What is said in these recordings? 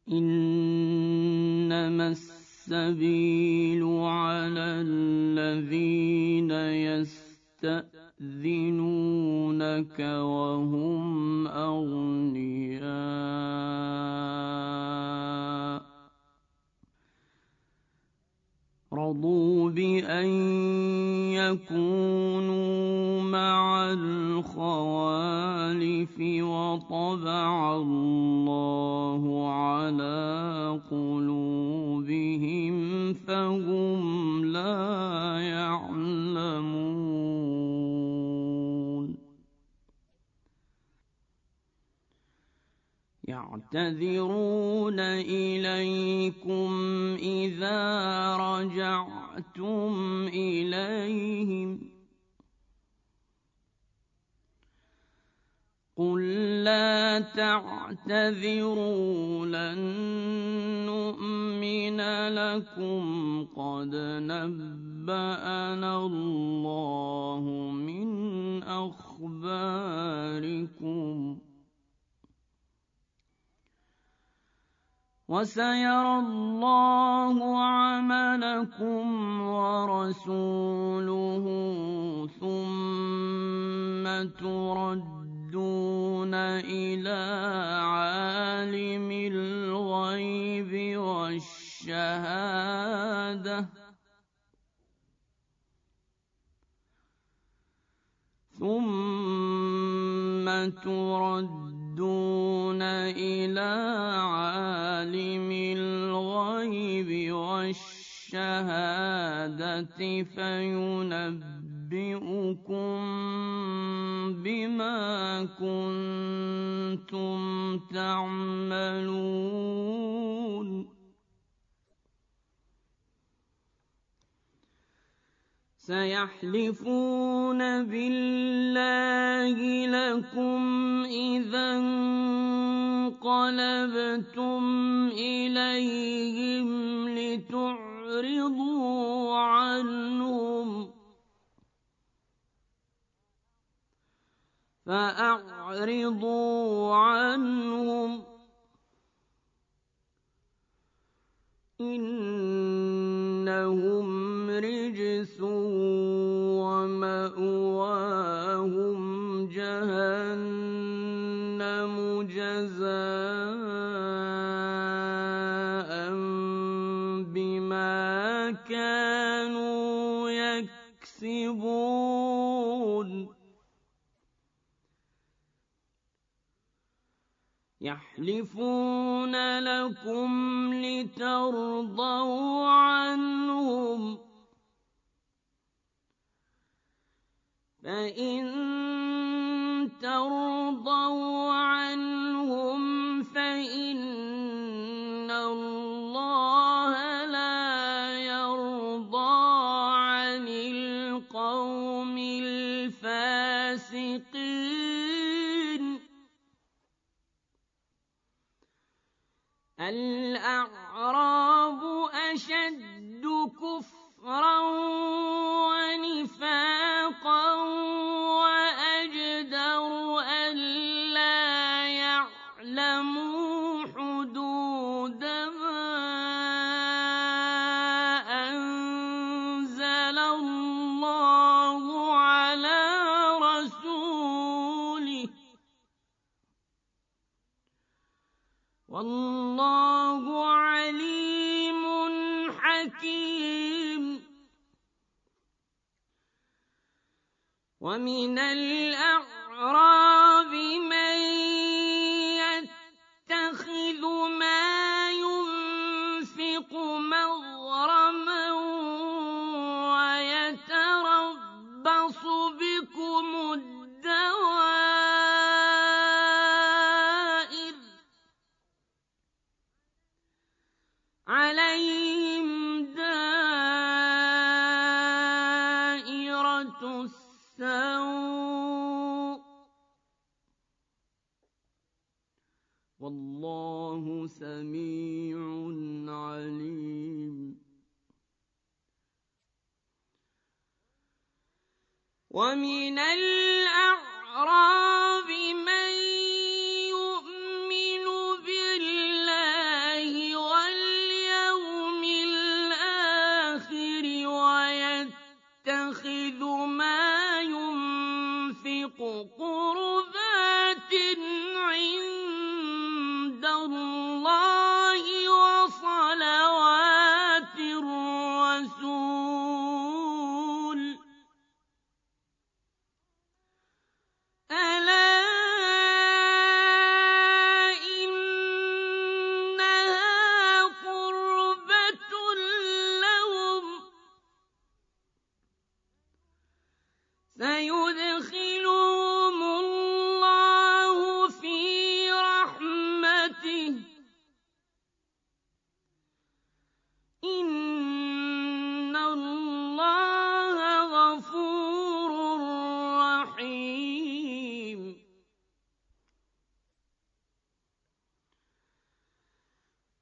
إنما السبيل على الذين يستأذنونك وهم أغنياء رضوا بأن يكونوا مع الخوالف وطبع الله على قلوبهم فهم لا يعلمون يعتذرون إليكم إذا رجعتم إليهم قل لا تعتذروا لن نؤمن لكم قد نبأنا الله من أخباركم وسيرى الله عملكم ورسوله ثم تردون إلى عالم الغيب والشهادة فينبئكم بما كنتم تعملون سيحلفون بالله لكم إذا انقلبتم إليهم لتعرضوا عنهم فأعرضوا عنهم إنهم رجس ومأواهم جهنم جزاء بما كانوا يكسبون يحلفون لكم لترضوا عنهم فإن ترضوا عنهم فإن الله لا يرضى عن القوم الفاسقين الأعراب أشد كفرا ونفاقا وأجدر ألا يعلموا حدود ما أنزل الله على رسوله والله عليم حكيم ومن الأعراب من يتخذ ما ينفق مغرما ويتربص بكم الدوائر عليهم دائرة السوء والله سميع عليم ومن الأعراب من يؤمن بالله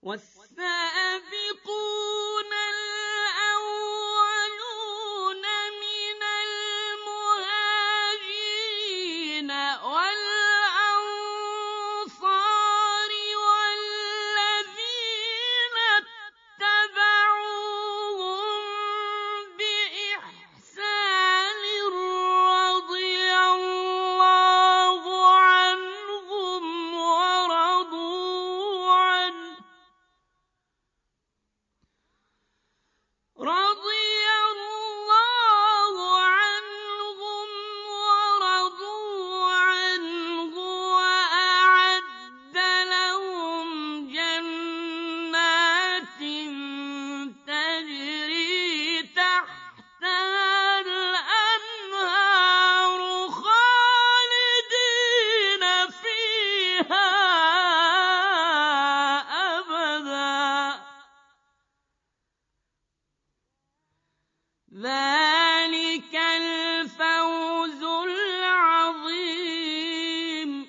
والسابقون الأولون من المهاجرين والأنصار والذين اتبعوهم بإحسان رضي الله عنهم ورضوا عنه وأعد لهم جنات تجري تحتها الأنهار خالدين فيها أبدا ذلك الفوز العظيم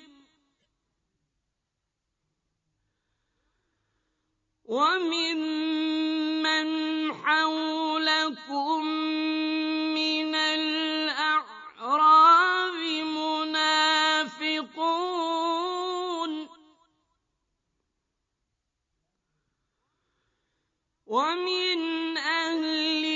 وممن حولكم من الأعراب منافقون ومن أهل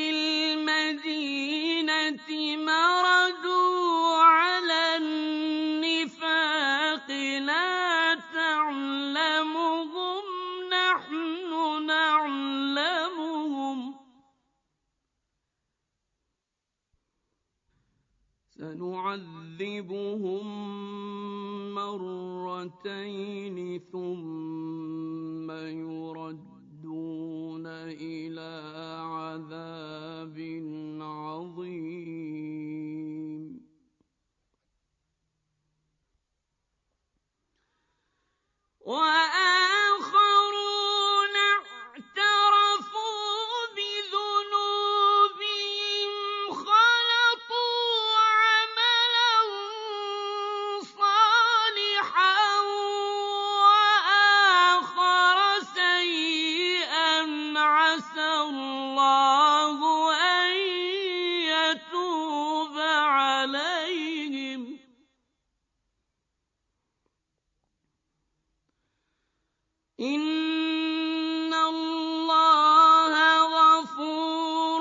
المدينة مردوا على النفاق لا تعلمهم نحن نعلمهم سنعذبهم مرتين ثم يردون إلى عذاب عظيم وآخرون اعترفوا بذنوبهم خلطوا عملا صالحا وآخر سيئا عسى الله أن يتوب عليهم إن الله غفور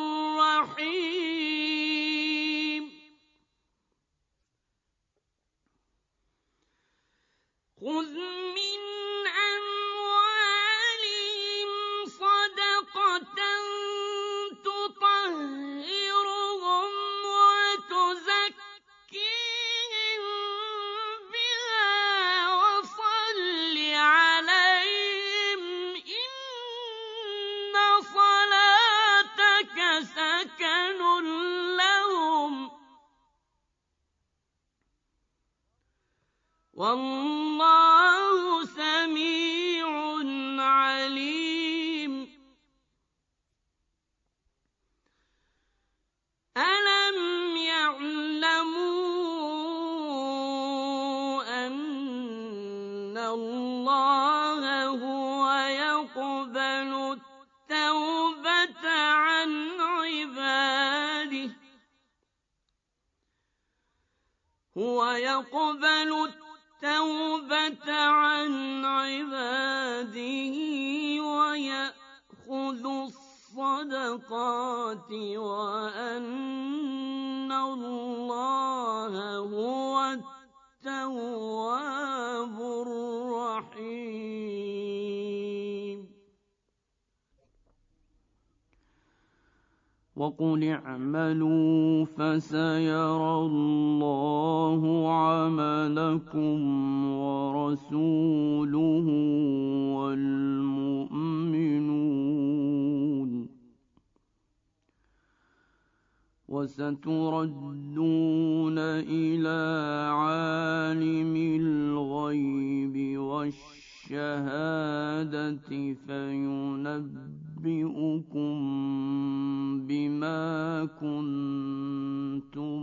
رحيم خذ من أموالهم صدقة تطهرهم وتزكيهم بها وصل عليهم إن صلاتك سكن لهم والله سميع عليم ألم يعلموا أن الله هو يقبل التوبة عن عباده ويأخذ الصدقات وأن الله هو التواب الرحيم وقل اعملوا فسيرى الله عملكم ورسوله والمؤمنون وستردون إلى عالم الغيب والشهادة فينبئكم بما كنتم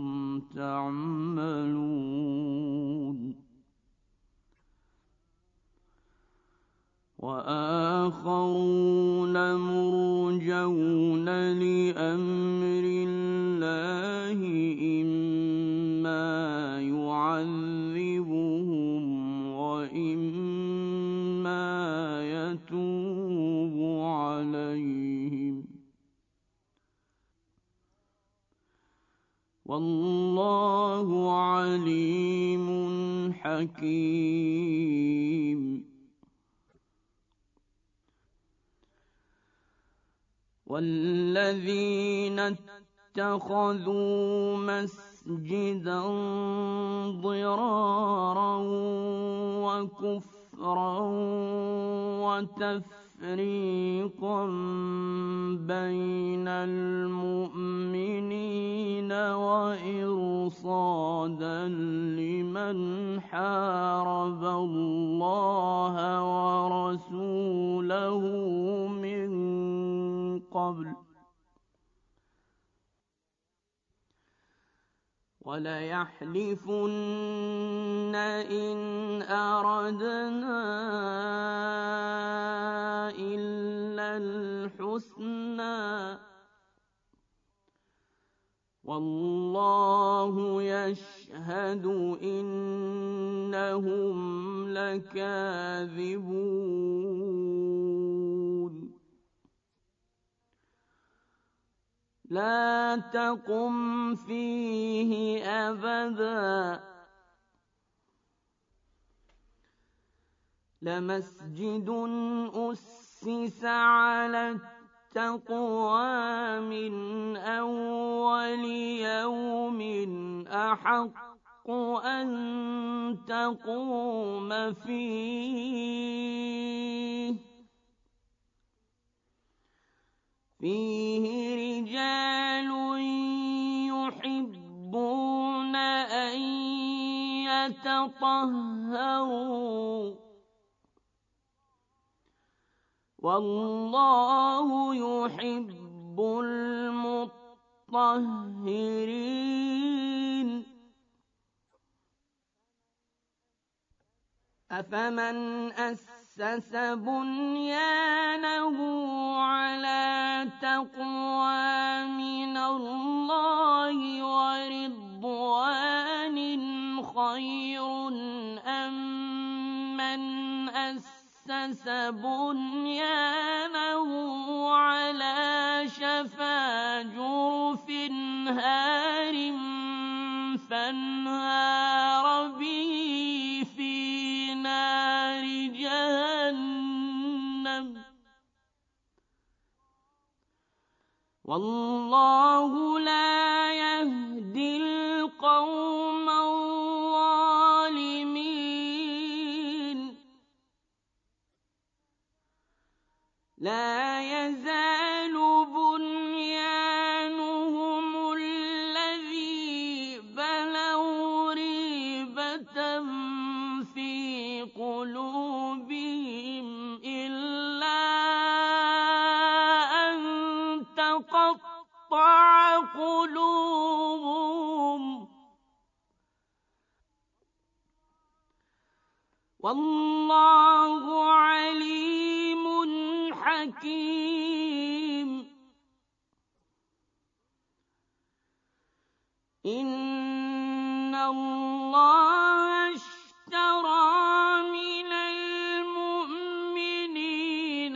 تعملون وآخرون مرجون لأمر الله إما يعذبهم وإما يتوب عليهم والله عليم حكيم. والذين اتخذوا مسجدا ضرارا وكفرا وتفريقا بين المؤمنين وإرصادا لمن حارب الله ورسوله من قبل وليحلفن إن أردنا إلا الحسنى والله يشهد إنهم لكاذبون. لا تقم فيه أبدا لمسجد أسس على التقوى من أول يوم أحق أن تقوم فيه رجال يحبون أن يتطهروا والله يحب المطهرين. أفمن أسس بنيانه على تقوى من الله ورضوان خير أم من أسس بنيانه على شفا جرف هار فانهار به في نار جهنم والله لا يهدي القوم الظالمين. لا يزال بنيانهم الذي بنوا ريبة في قلوبهم إلا أن تقطع قلوبهم والله عليم حكيم. إن الله اشترى من المؤمنين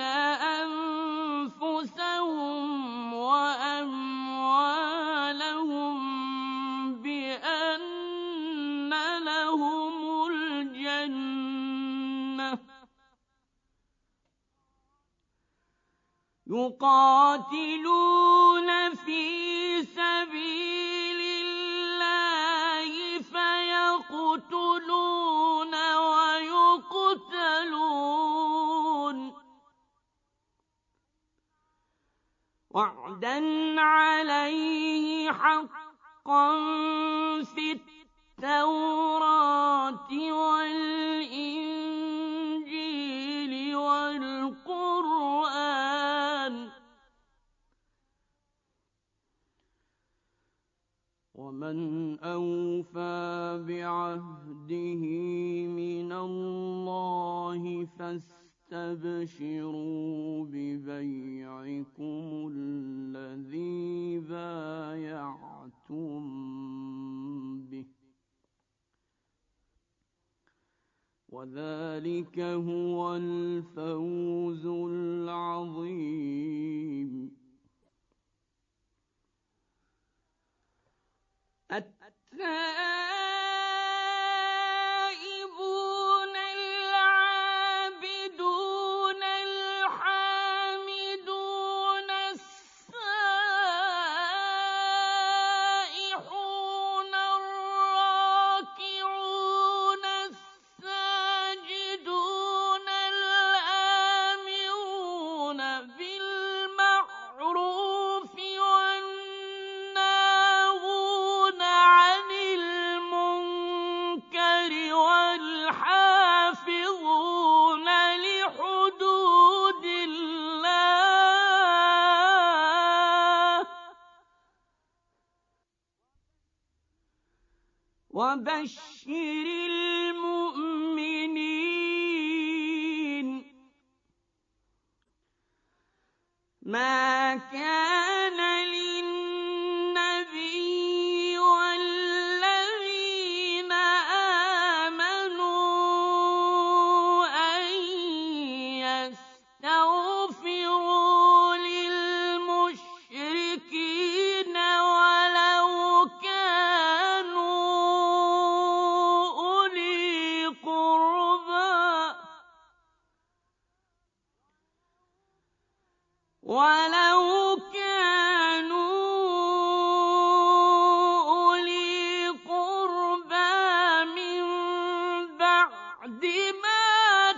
أنفسهم وأموالهم بأن لهم الجنة يقاتلون في سبيل الله فيقتلون ويقتلون وعدا عليه حقا في التوراة والإنجيل والقرآن ومن أوفى بعهده من الله فاستبشروا ببيعكم الذي بايعتم به، وذلك هو الفوز العظيم. التائبون العابدون الحامدون السائحون الراكعون الساجدون الآمرون بالمعروف والناهون عن المنكر والحافظون لحدود الله، وبشر المؤمنين. ما كان للنبي والذين آمنوا أن يستغفروا للمشركين ولو كانوا أولي قربى، من بعد ما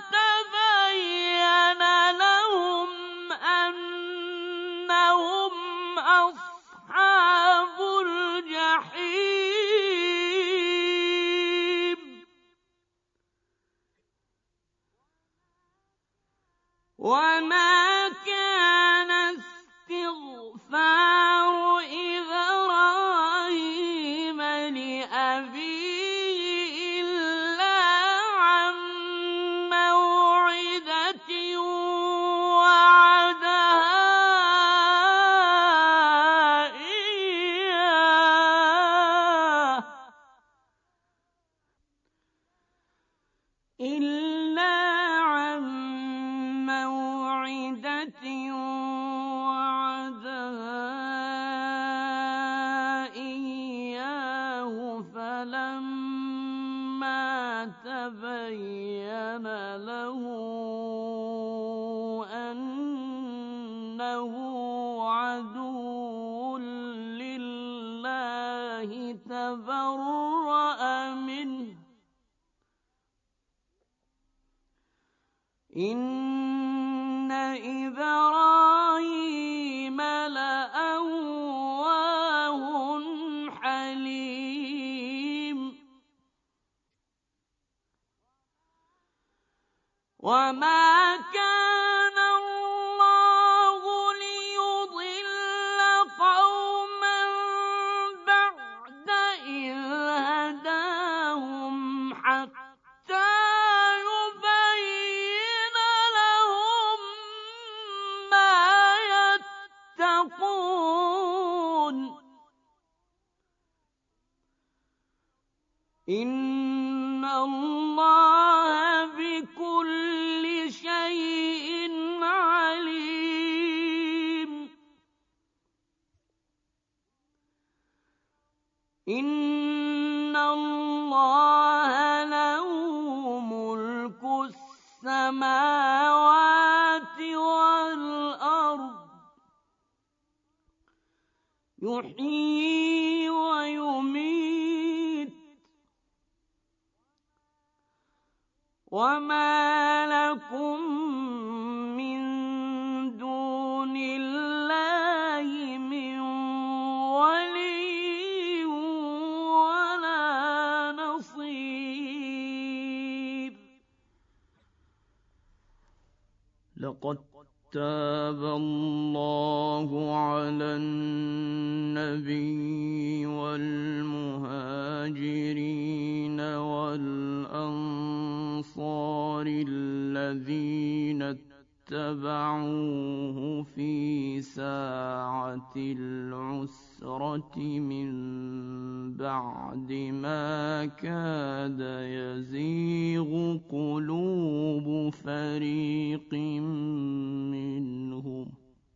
تبين لهم أنهم أصحاب الجحيم. وما كان استغفار إبراهيم لأبيه إلا عن موعدة وعدها إياه، فلما تبين له أنه عدو لله تبرأ منه. إن إبراهيم لأواه حليم. وما كان الله ليضل قوما بعد إذ هداهم حتى يبين لهم ما يتقون. إن الله بكل شيء عليم. إن الله له ملك السماوات والأرض، يحيي ويميت. وما لكم من دون الله من ولي ولا نصير. لقد تاب الله على النبي والمهاجرين والأنصار الذين اتبعوه في ساعة العسرة من بعد ما كاد يزيغ قلوب فريق منهم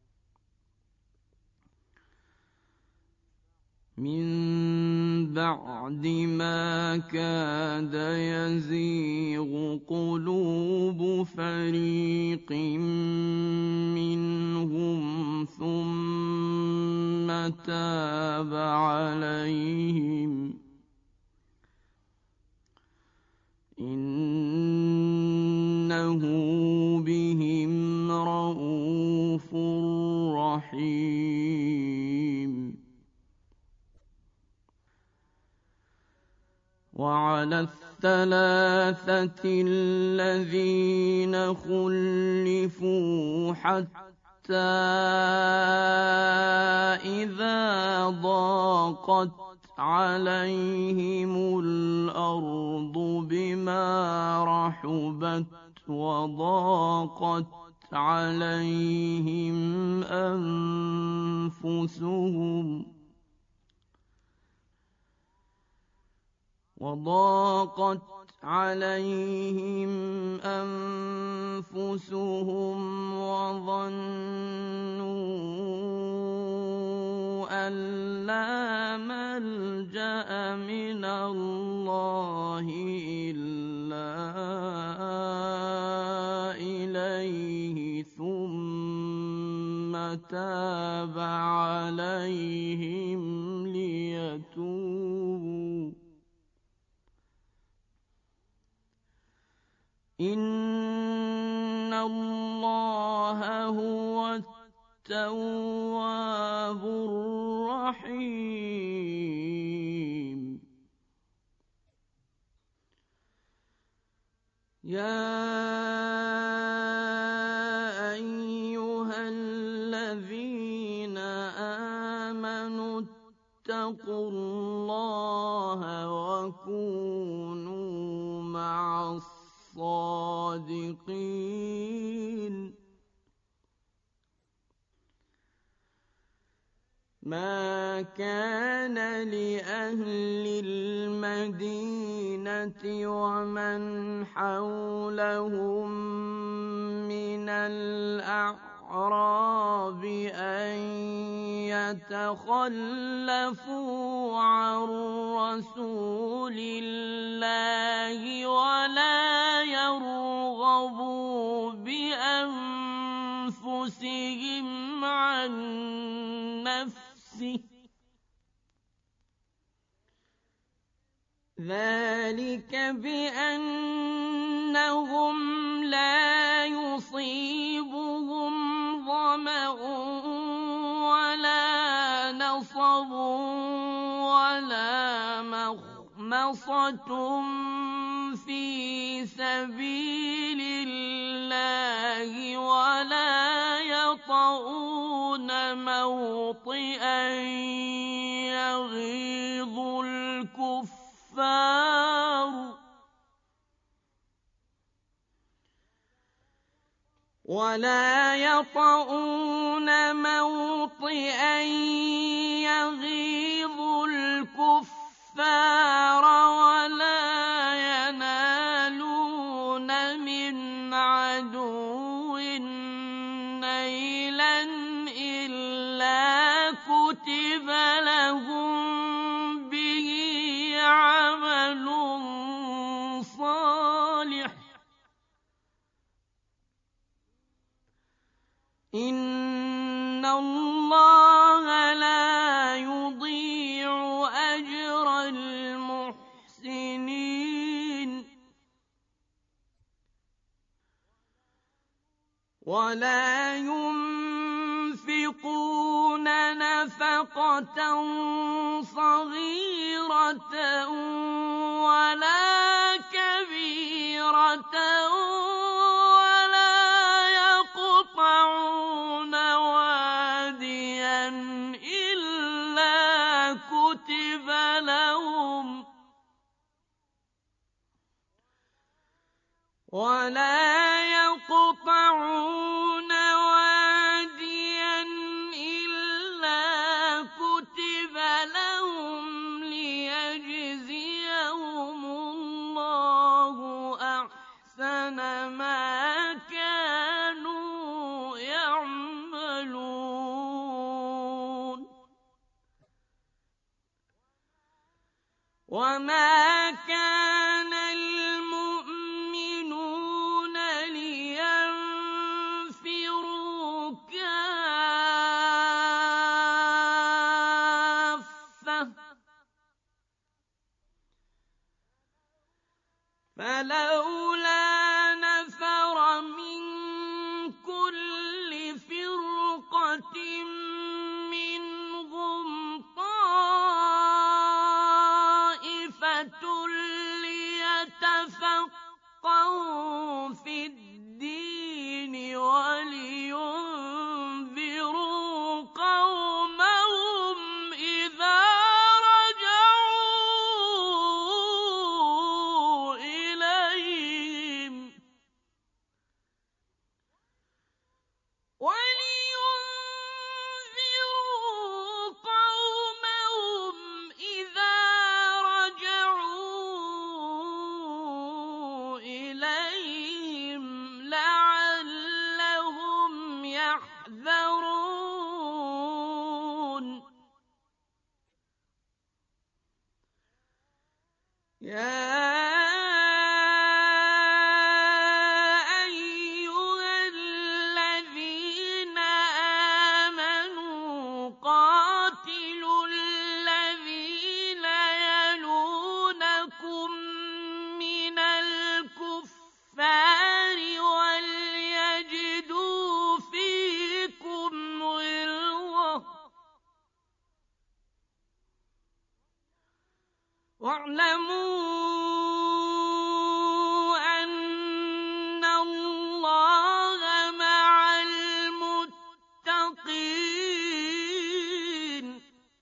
من بعد ما كاد يزيغ قلوب فريق منهم ثم تاب عليهم إنه بهم رءوف رحيم وعلى الثلاثة الذين خلفوا حتى إذا ضاقت عليهم الأرض بما رحبت وضاقت عليهم أنفسهم وظنوا أن لا ملجأ من الله إلا إليه ثم تاب عليهم ليتوبوا إن الله هو التواب الرحيم يا أيها الذين آمنوا اتقوا الله وكونوا مع الصادقين ما كان لأهل المدينة ومن حولهم من الأعراب أن يتخلفوا عن رسول الله ولا يرغبوا بأنفسهم عن نفسه ذلك بأنهم لا يصيبهم ظمأ ولا نصب ولا مخمصة في سبيل الله ولا يطؤون موطئا يغيظ الكفار ولا ينالون من عدو نيلا إلا كتب لهم به عمل صالح إن الله لا يضيع أجر المحسنين ولا ينفقون نفقة صغيرة ولا كبيرة ولا يقطعون واديا إلا كتب لهم ولا يقطعون وما كان المؤمنون لينفروا كافة فلولا نفر من كل فرقة منهم طائفة ليتفقهوا في الدين ولينذروا قومهم إذا رجعوا إليهم لعلهم يحذرون يا أيها الذين آمنوا قاتلوا الذين يلونكم من الكفار وليجدوا فيكم غلظة واعلموا أن الله مع المتقين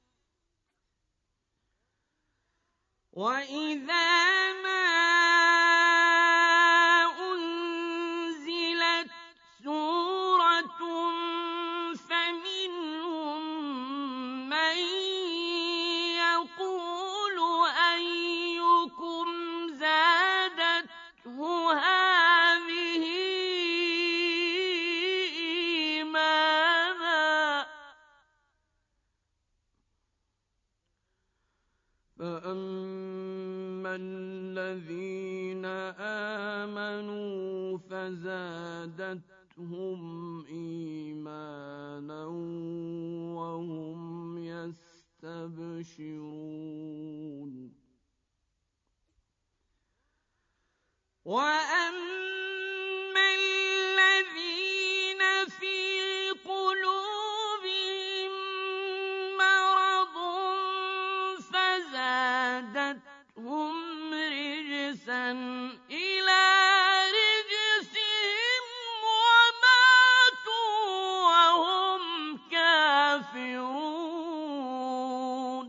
وإذا ما أنزلت سورة فمنهم من يقول أيكم زادته هذه إيمانا فأما الذين آمنوا فزادتهم إيمانا وهم يستبشرون وأما الذين في قلوبهم مرض فزادتهم رجسا إلى رجسهم وماتوا وهم كافرون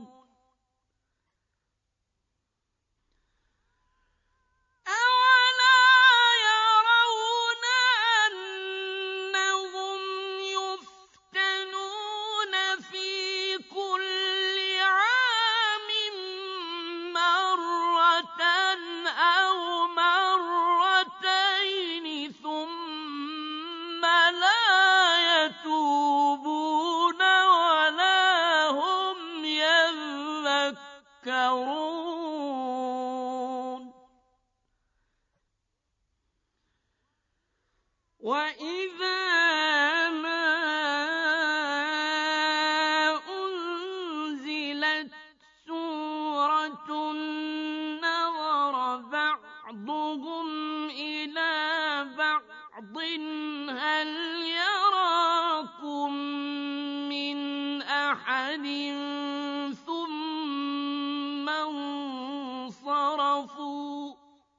أولا يرون أنهم يفتنون في كل عام مرة أو مرتين ثم لا يتوبون ولا هم يذكرون وإذا ما أنزلت سورة نظر بعضهم إلى بعض هل يراكم من أحد ثم انصرفوا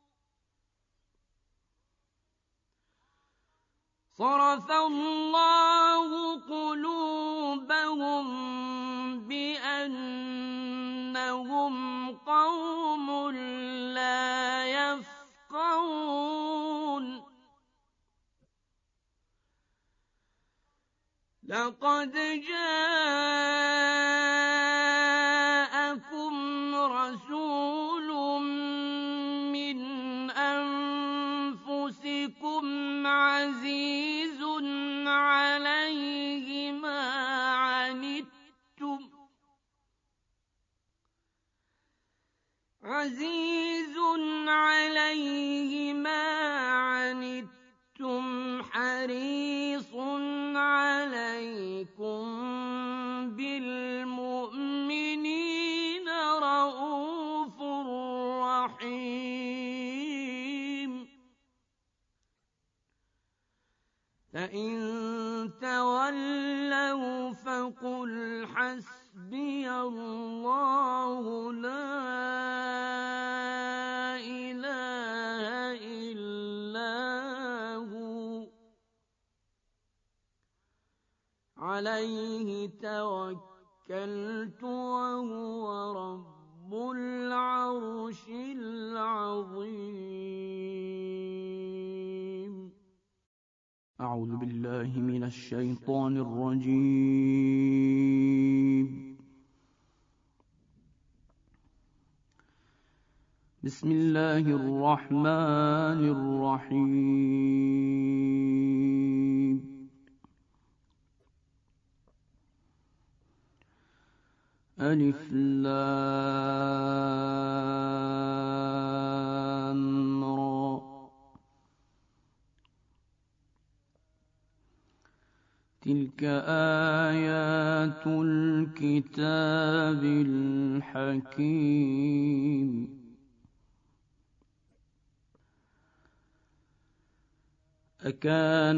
صرف الله قلوبهم بأنهم قوم لا يفقهون لقد جاءكم رسول من أنفسكم عزيز عليه ما عنتم فإن تولوا فقل حسبي الله لا إله إلا هو عليه توكلت وهو رب العرش العظيم. أعوذ بالله من الشيطان الرجيم. بسم الله الرحمن الرحيم. ألف لام را تلك آيات الكتاب الحكيم. أكان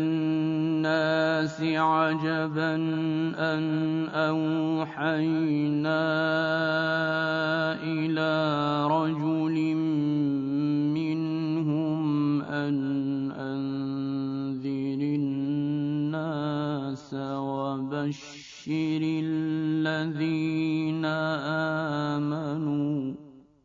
للناس عجبا أن أوحينا إلى رجل منهم أن أنذر الناس وبشر الذين آمنوا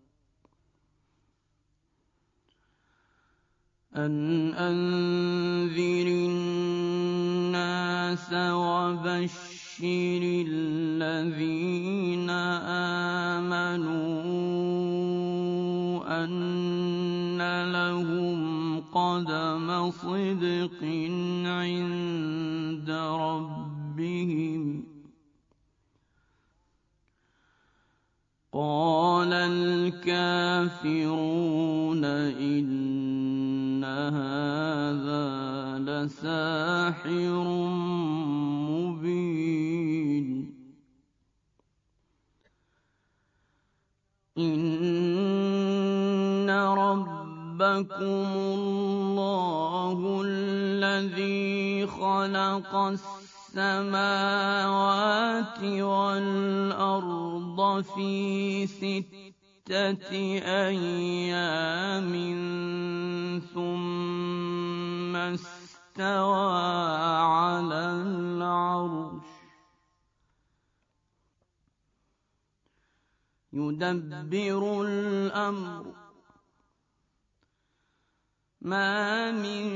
وبشر الذين آمنوا أن لهم قدم صدق عند ربهم. قال الكافرون إن هذا لساحر مبين. إن ربكم الله الذي خلق السماوات والأرض في 6 أيام ثم استوى على العرش يدبر الأمر ما من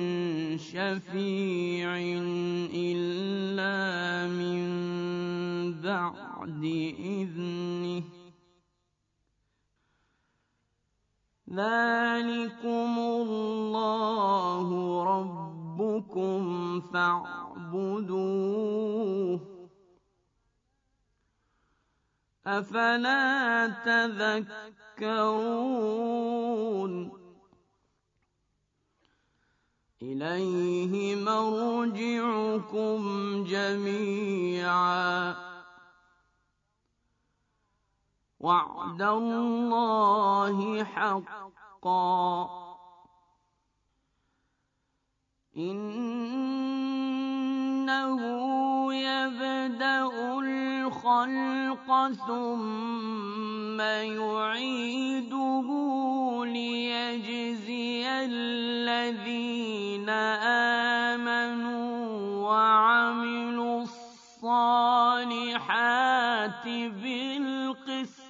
شفيع إلا من بعد إذنه. ذلكم الله ربكم فاعبدوه أفلا تذكرون. إليه مرجعكم جميعا وعد الله حقا إنه يبدأ الخلق ثم يعيده ليجزي الذين آمنوا وعملوا الصالحات بالقسط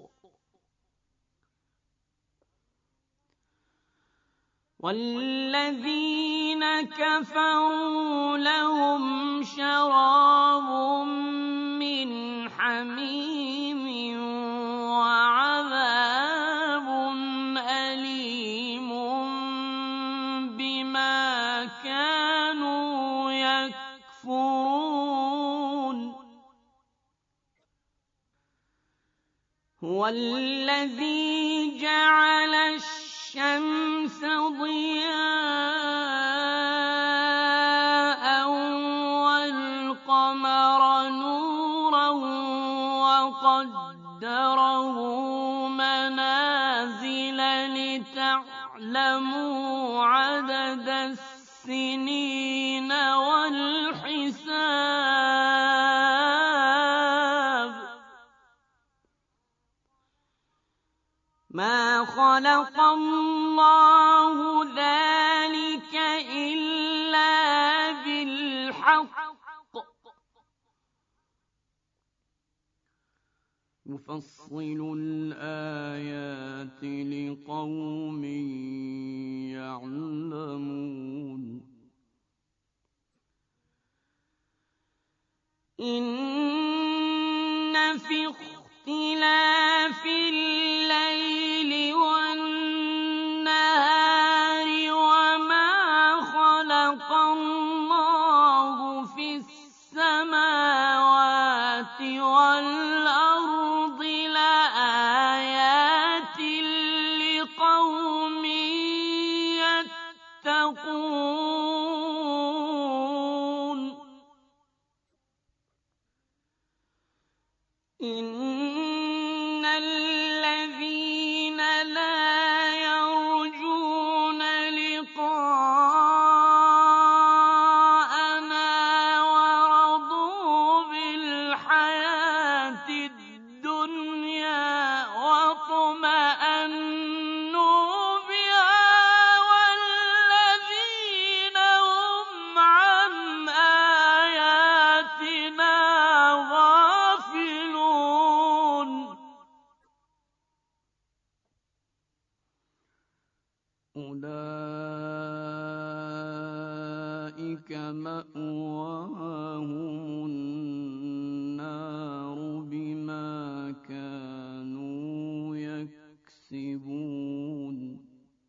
والذين كفروا لهم شراب من حميم وعذاب أليم بما كانوا يكفرون. هو الذي جعل الشمس ضياء والقمر نورا وقدره منازل لتعلموا عدد السِّنِينَ وَالْحِسَابِ مَا خَلَقَ اللَّهُ ذَٰلِكَ إِلَّا بِالْحَقِّ ۚ يُفَصِّلُ الْآيَاتِ لِقَوْمٍ يَعْلَمُونَ إِنَّ فِي اخْتِلَافِ اللَّيْلِ وَالنَّهَارِ وَمَا خَلَقَ اللَّهُ فِي السَّمَاوَاتِ وَالْأَرْضِ لَآيَاتٍ لِّقَوْمٍ يَتَّقُونَ إِنَّ الَّذِينَ لَا يَرْجُونَ لِقَاءَنَا وَرَضُوا بِالْحَيَاةِ الدُّنْيَا وَاطْمَأَنُّوا بِهَا وَالَّذِينَ هُمْ عَنْ آيَاتِنَا غَافِلُونَ أُولَٰئِكَ مَأْوَاهُمُ النَّارُ بِمَا كَانُوا يَكْسِبُونَ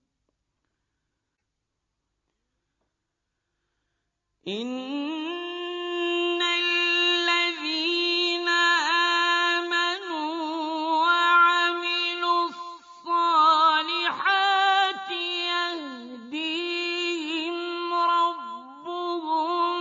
إِنَّ الَّذِينَ آمَنُوا وَعَمِلُوا الصَّالِحَاتِ يَهْدِيهِمْ رَبُّهُم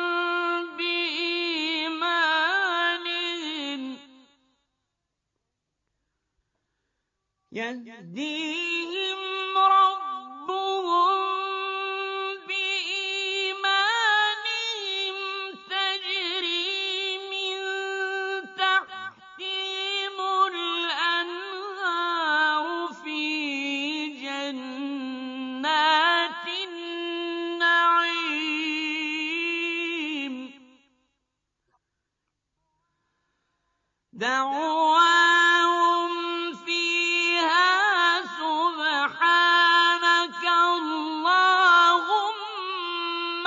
بِإِيمَانِهِمْ تَجْرِي مِن تَحْتِهِمُ الْأَنْهَارُ فِي جَنَّاتِ النَّعِيمِ دَعْوَاهُمْ فِيهَا سُبْحَانَكَ اللَّهُمَّ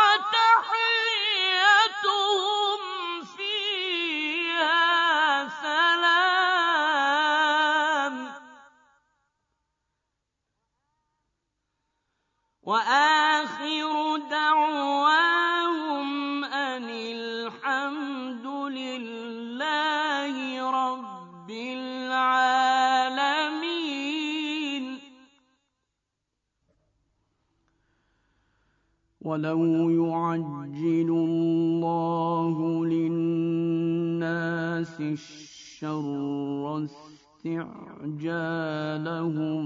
وَتَحِيَّتُهُمْ فِيهَا سَلَامٌ وَآخِرُ دَعْوَاهُمْ أَنِ الْحَمْدُ لِلَّهِ رَبِّ الْعَالَمِينَ وَلَوْ يُعَجِّلُ اللَّهُ لِلنَّاسِ الشَّرَّ اسْتِعْجَالَهُم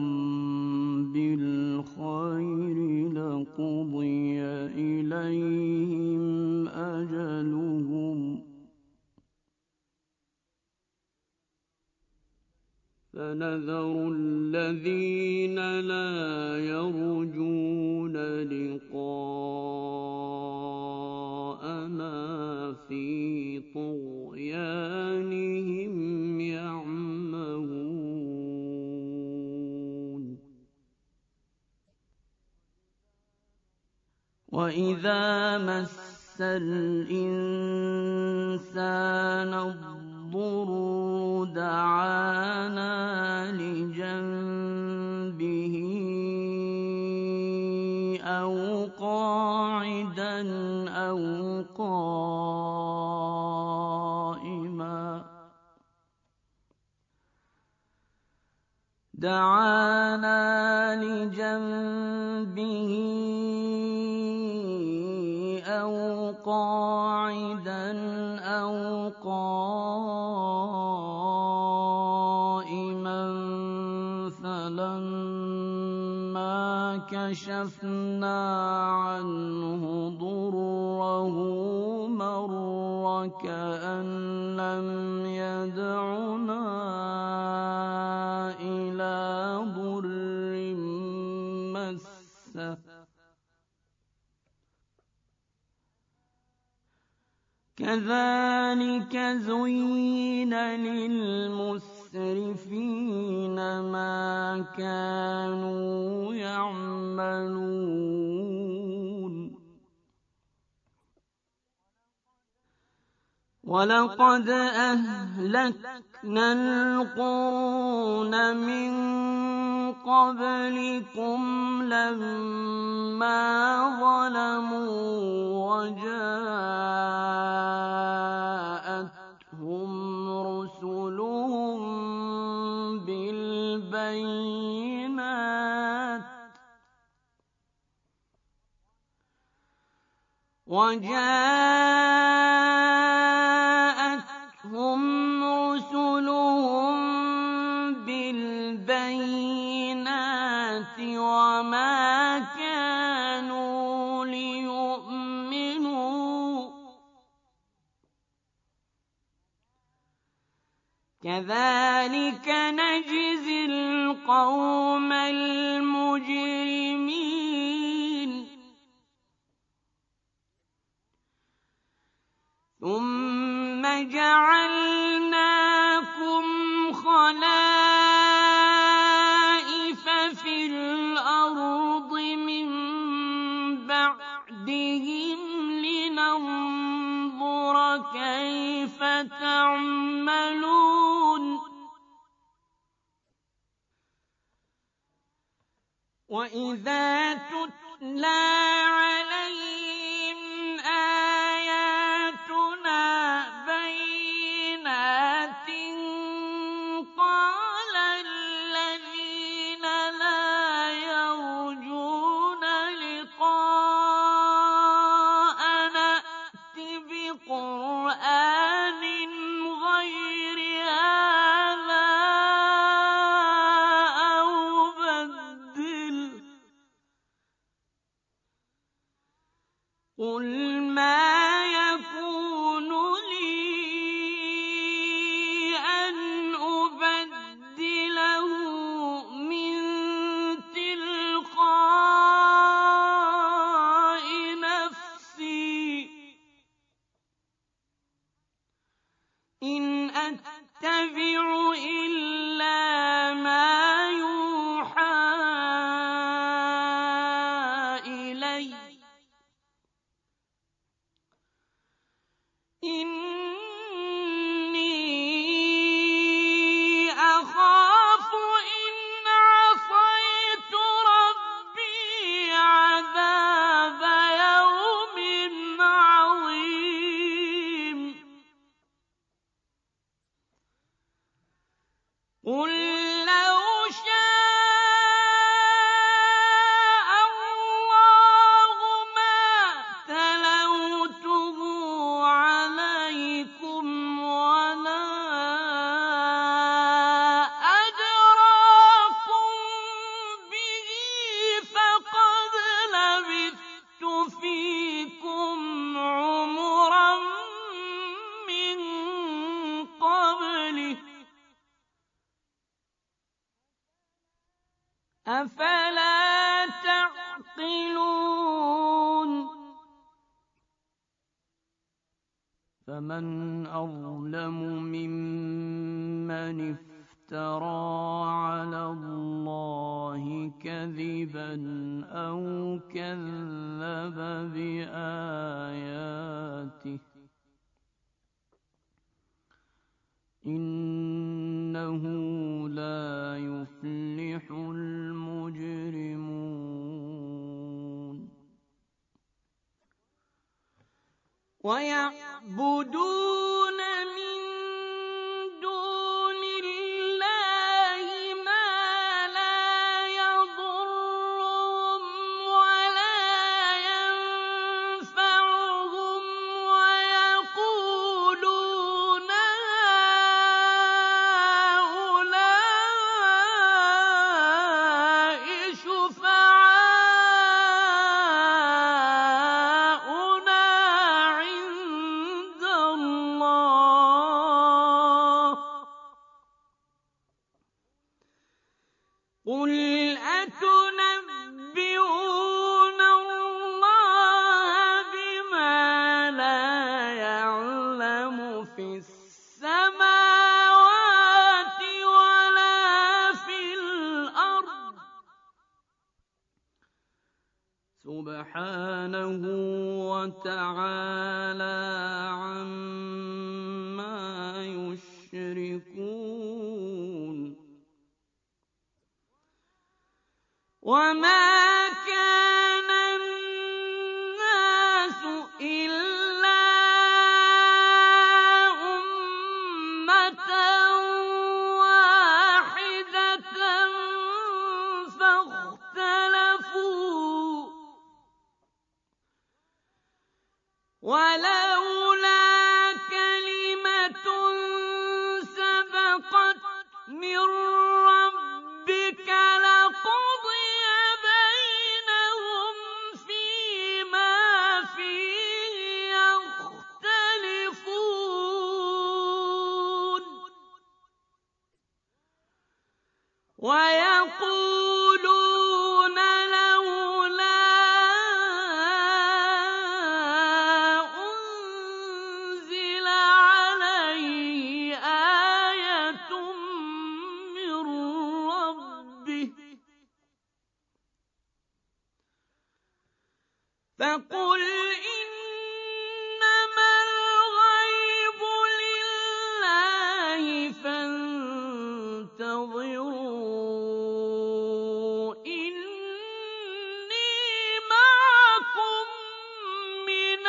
بِالْخَيْرِ لَقُضِيَ إِلَيْهِمْ أَجَلُهُمْ فَنَذَرُ الَّذِينَ لَا يَرْجُونَ لِقَاءَنَا فِي طُغْيَانِهِمْ يَعْمَهُونَ وَإِذَا مَسَّ الْإِنسَانَ الضُّرُّ دَعَانَا لِجَنبِهِ أَوْ قَاعِدًا أَوْ قَائِمًا فَلَمَّا كشفنا عنه ضره مر كأن لم يدعنا إلى ضر مسه كذلك زين للمسرفين ما كانوا يعملون ولقد أهلكنا القرون من قبلكم لما ظلموا وجاءتهم رسلهم بالبينات وما كانوا ليؤمنوا كذلك نجزي القوم المجرمين ثم جعلناكم خلائف في الأرض من بعدهم لننظر كيف تعملون وإذا تتلى عليهم آياتنا بينات قال الذين لا يرجون لقاءنا ائت بقرآن غير هذا أو بدله قل ما يكون لي أن أبدله من تلقاء نفسي إن أتبع إلا ما يوحى إلي إني أخاف إن عصيت ربي عذاب يوم عظيم قل لو شاء الله ما تلوته عليكم ولا أدراكم به فقد لبثت فيكم عمرا من قبله أفلا تعقلون فمن أظلم ممن افترى على الله كذبا أو كذب بآياته إنه لا يفلح المجرمون ويعبدون من دون الله ما لا يضرهم ولا ينفعهم ويقولون هؤلاء شفعاؤنا سبحانه وتعالى عما يشركون وما كان الناس إلا أمة واحدة فاختلفوا ولولا كلمة سبقت من ربك لقضي بينهم فيما فيه يختلفون ويقولون لولا أنزل عليه آية من ربه فقل إنما الغيب لله فانتظروا إني معكم من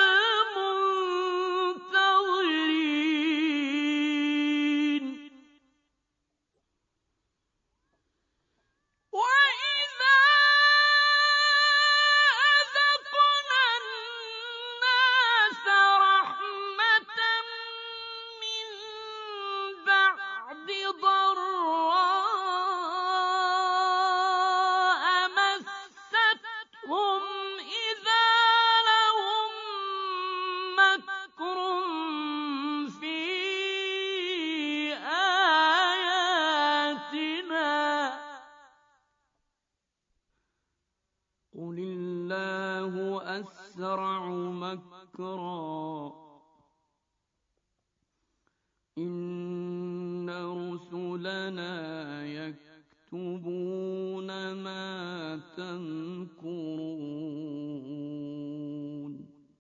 المنتظرين وإذا أذقنا الناس رحمة من بعد ضراء مستهم إذا لهم مكر في آياتنا قل الله أسرع مكرا إن رسلنا يكتبون ما تمكرون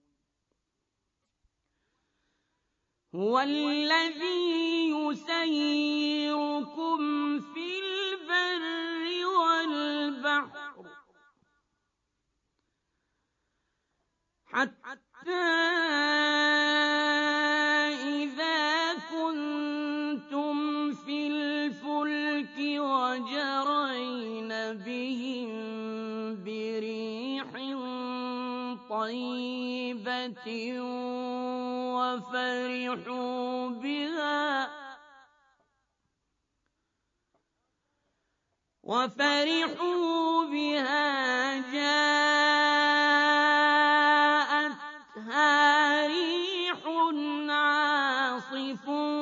هو الذي يسيركم في البر والبحر حتى إذا كنتم في الفلك وجرين بهم بريح طيبة وفرحوا بها جاءتها ريح عاصف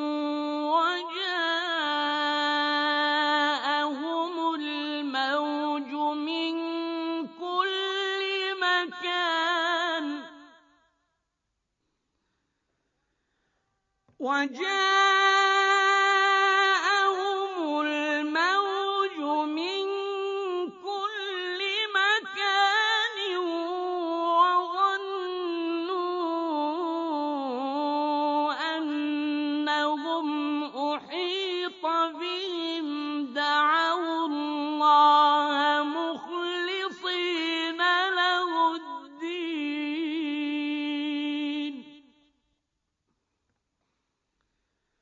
وجاءهم الموج من كل مكان وظنوا أنهم أحيط بهم دعوا الله مخلصين له الدين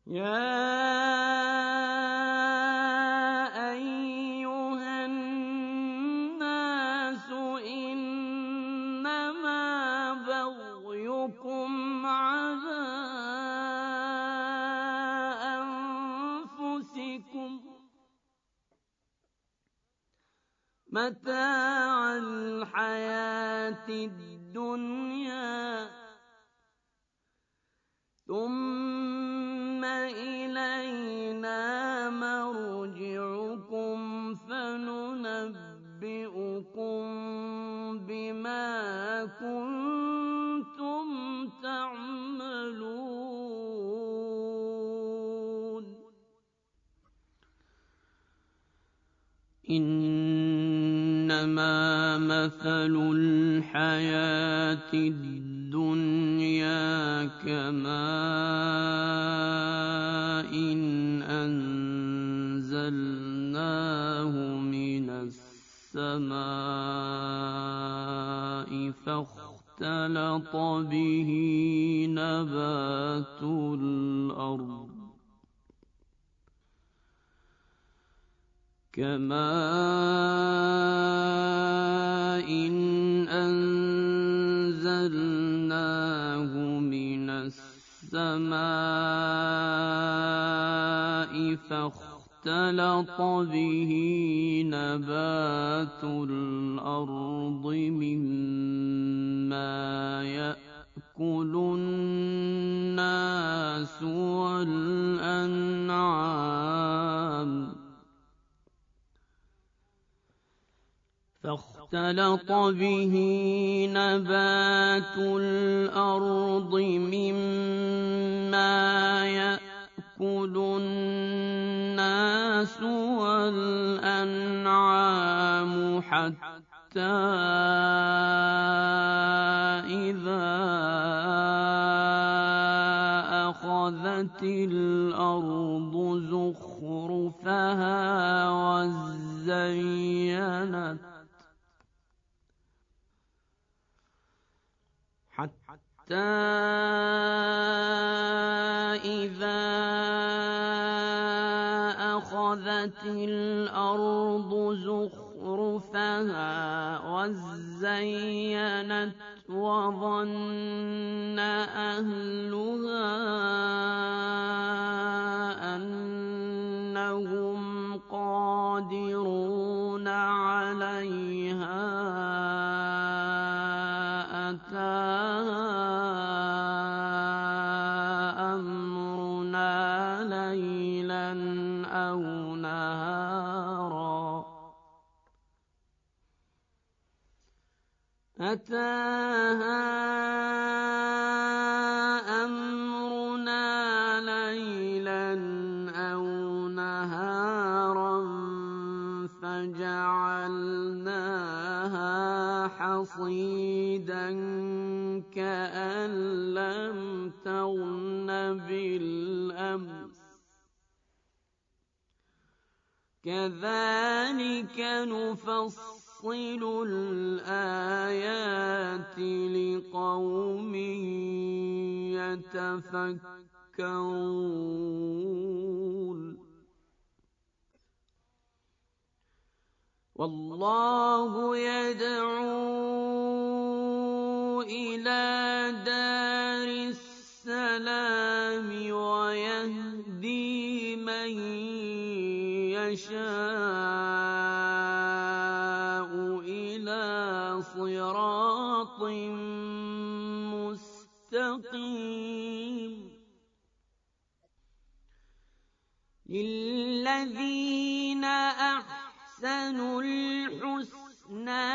يَا أَيُّهَا النَّاسُ إِنَّمَا بَغْيُكُمْ عَلَىٰ أَنفُسِكُم ۖ مَّتَاعَ الْحَيَاةِ الدُّنْيَا ثُمَّ إِلَيْنَا مَرْجِعُكُمْ فَنُنَبِّئُكُم بِمَا كُنتُمْ تَعْمَلُونَ إِنَّمَا مَثَلُ الْحَيَاةِ الدُّنْيَا كَمَاءٍ أَنزَلْنَاهُ مِنَ السَّمَاءِ فَاخْتَلَطَ بِهِ نَبَاتُ الْأَرْضِ كَمَاءٍ أَنزَلْنَاهُ مِنَ السَّمَاءِ فَاخْتَلَطَ بِهِ نَبَاتُ الْأَرْضِ مِمَّا يَأْكُلُ النَّاسُ وَالْأَنْعَامُ فاختلط به نبات الأرض مما يأكل الناس والأنعام حتى إذا أخذت الأرض زخرفها وزينت حتى إذا أخذت الأرض زخرفها وزينت وظن أهلها أنهم قادرون عليها أتاها أمرنا ليلا أو نهارا فجعلناها حصيدا كأن لم تغن بالأمس كذلك نفصل الآيات لقوم يتفكرون والله يدعو إلى دار السلام ويهدي من يشاء إلى صراط مستقيم للذين أحسنوا الحسنى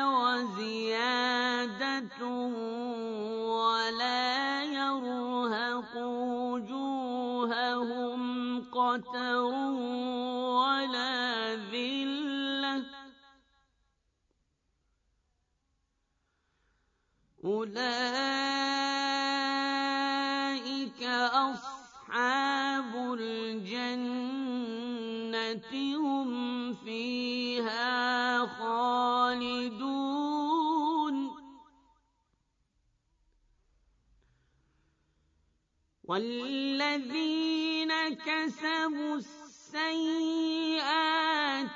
وزيادة ولا يرهق وجوههم قتر ولا ذلة أولئك أصحاب الجنة هم فيها خالدون والذين كسبوا السيئات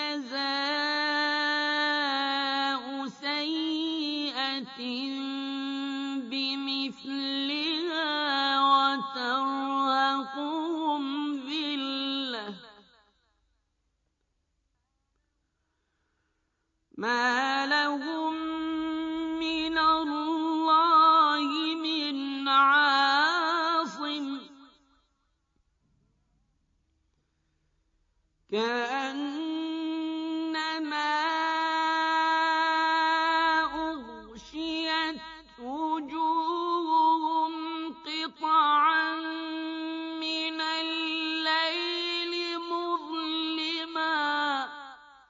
جزاء سيئة بمثلها وترهقهم ذلة ما لهم من الله من عاصم كأنما أغشيت وجوههم قطعا من الليل مظلما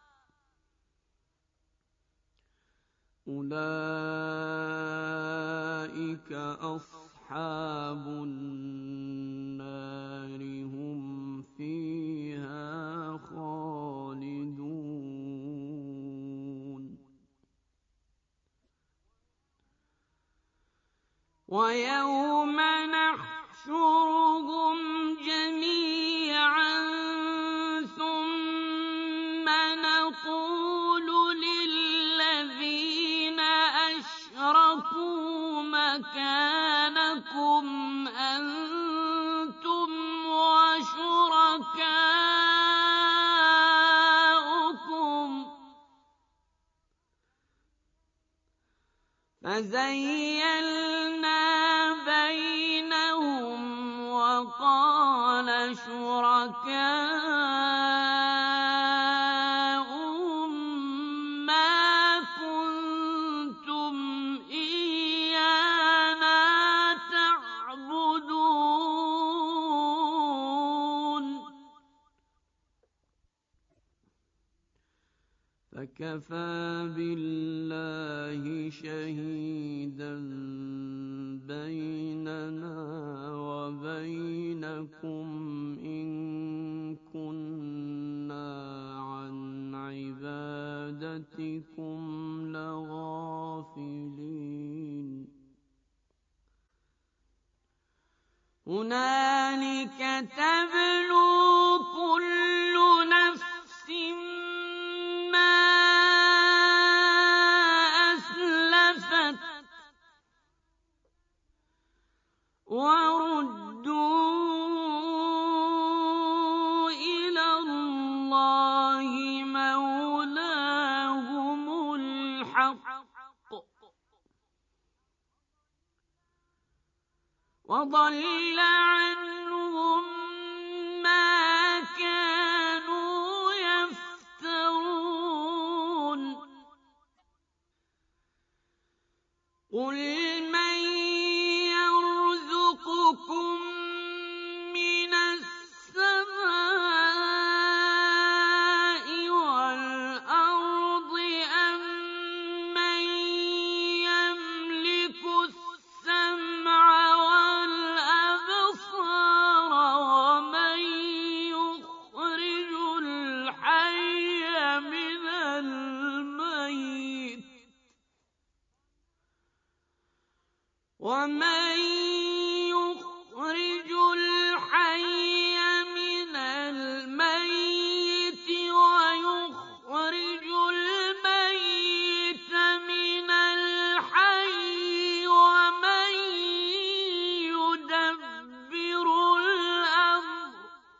أولئك أصحاب النار هم فيها خالدون ويوم نحشرهم جميعا ثم نقول للذين أشركوا مكانكم أنتم وشركاؤكم فزيلنا بينهم وقال شركاؤهم ما كنتم إيانا تعبدون فكفى بالله شهيدا بيننا وبينكم إن كنا عن عبادتكم لغافلين هنالك تبلو كل نفس ما أسلفت وردوا إلى الله مولاهم الحق وضل عنهم ما كانوا يفترون قل من يرزقكم من السماء والأرض أم من يملك السمع والأبصار ومن يخرج الحي من الميت ويخرج الميت من الحي ومن يدبر الأمر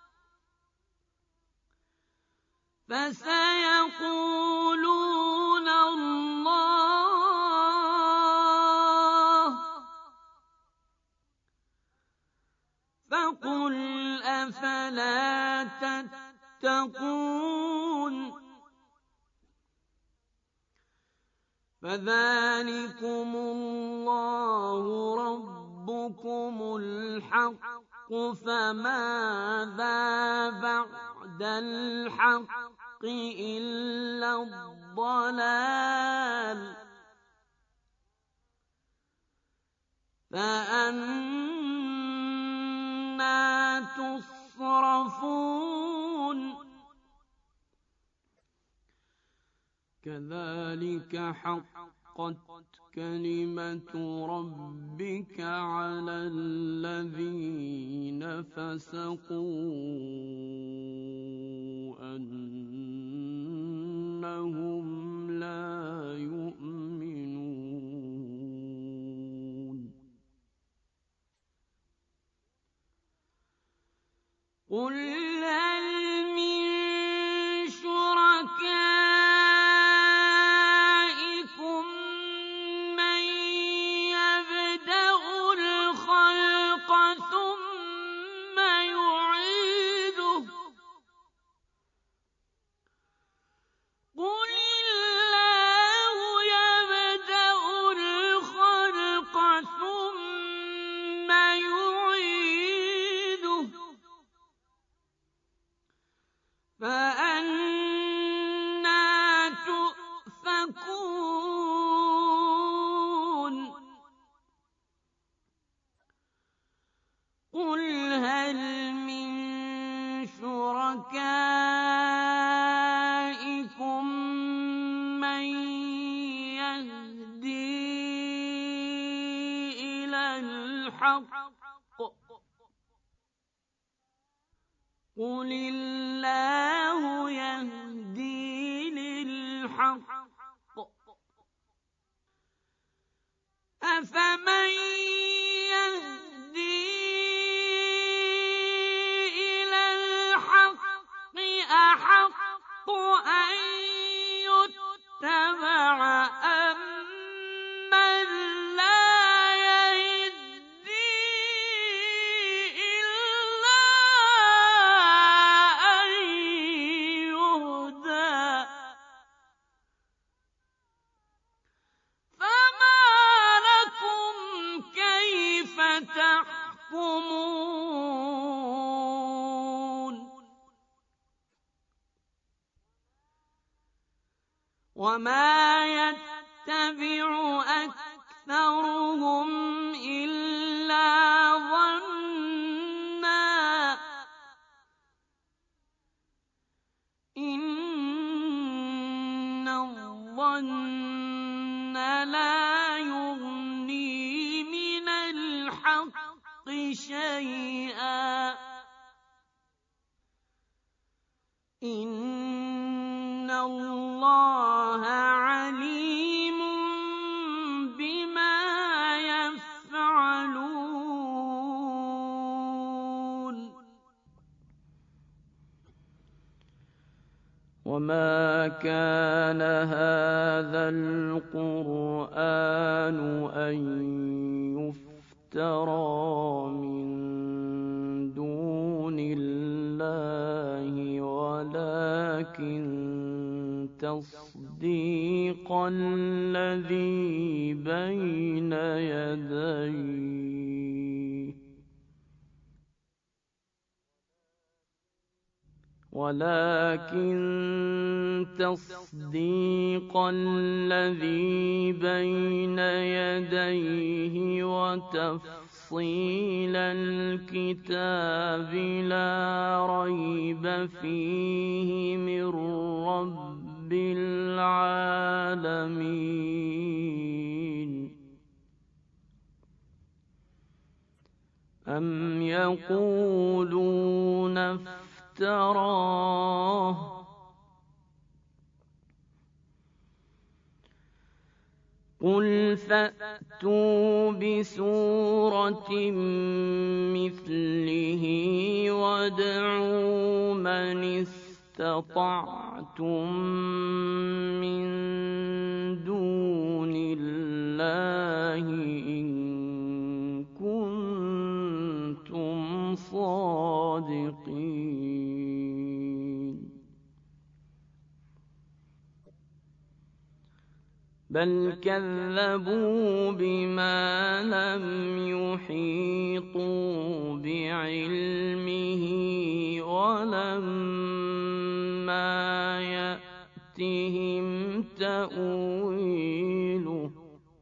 فسيقولون الله فقل أفلا تتقون فذلكم الله ربكم الحق فماذا بعد الحق إلا الضلال فأنى تصرفون كذلك حقت كلمة ربك على الذين فسقوا أنهم لا يؤمنون قل هل من شركائكم من يبدأ الخلق ثم يعيده قل الله يبدأ الخلق ثم يعيده فأنى تؤفكون قل هل من شركائكم من يهدي إلى الحق قل الله يهدي للحق أفمن يهدي إلى الحق أحق أن يتبع أمن لا يهدي إلا أن يهدى فما لكم كيف تحكمون وما يتبع أكثرهم إلا ظنا إن الظن لا يغني من الحق شيئا إن الله عليم بما يفعلون وما كان هذا القرآن أن يفترى من دون الله ولكن تصديق الذي بين يديه وتفصيل الكتاب لا ريب فيه من رب العالمين أم يقولون افتراه قل فأتوا بسورة مثله وادعوا من استطعتم من دون الله إن كنتم صادقين بل كذبوا بما لم يحيطوا بعلمه ولما يأتهم تأويله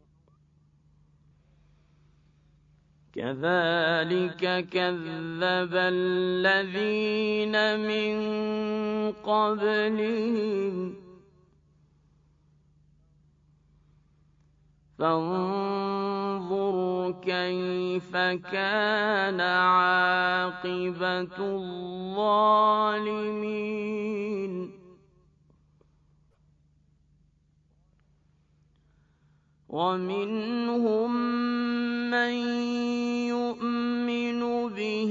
كذلك كذب الذين من قبلهم فانظر كيف كان عاقبة الظالمين ومنهم من يؤمن به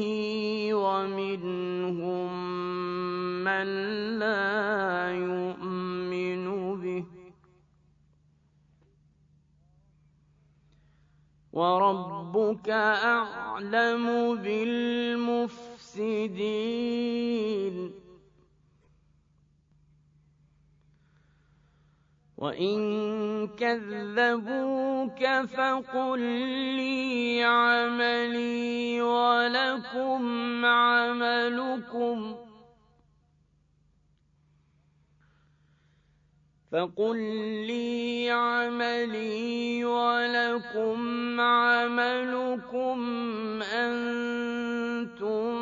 ومنهم من لا يؤمن به وربك أعلم بالمفسدين وإن كذبوك فقل لي عملي ولكم عملكم أنتم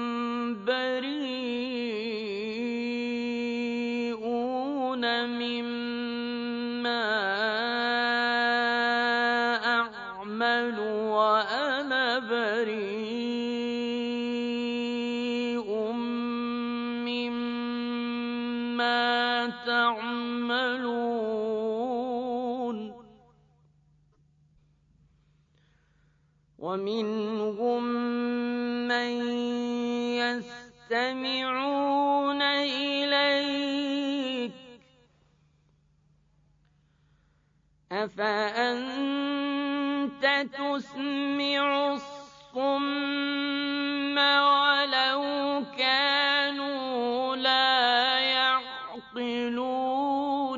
بريئون مما أعمل وأنا بريء مما تعملون ومنهم من يستمعون إليك أفأنت تسمع الصم ولو كانوا لا يعقلون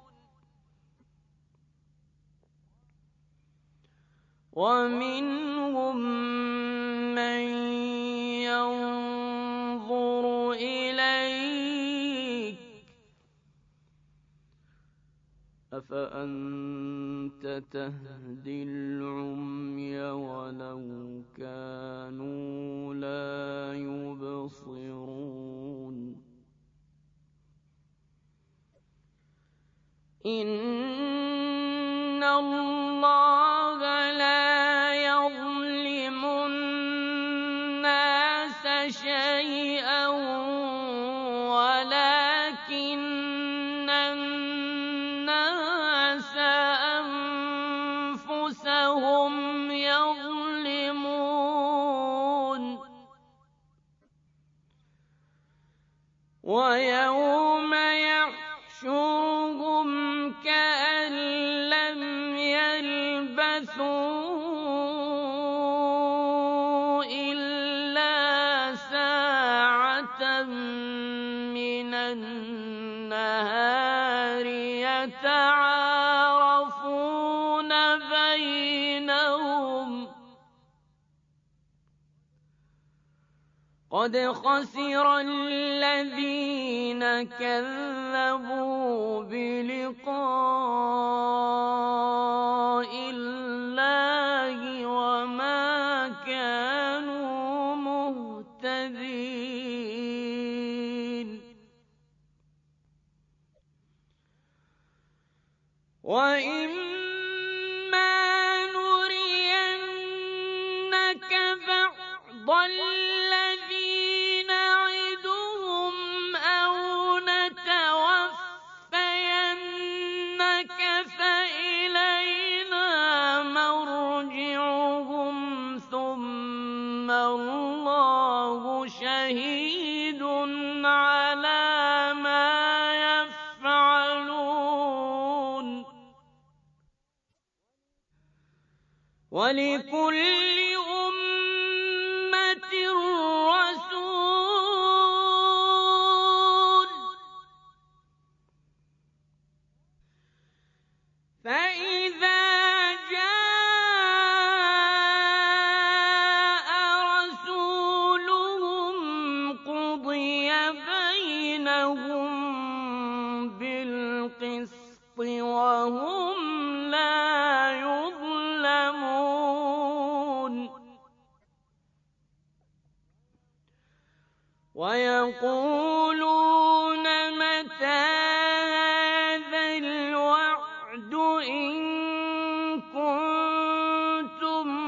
ومنهم من ينظر إليك أفأنت تهدي العمي ولو كانوا لا يبصرون إن الله لا يظلم الناس شيئا ولكن الناس أنفسهم يظلمون ويوم يحشرهم كأن لم يلبثوا إلا ساعة من النهار يتعارفون بينهم قد خسر الذين كذبوا بلقاء الله وما كانوا مهتدين وإما نرينك بعض الذي نعدهم أو نتوفينك فإلينا مرجعهم ثم الله شهيد على ما يفعلون ولكل أمة رسول فإذا جاء رسولهم قضي بينهم بالقسط وهم لا يظلمون ويقولون متى هذا الوعد إن كنتم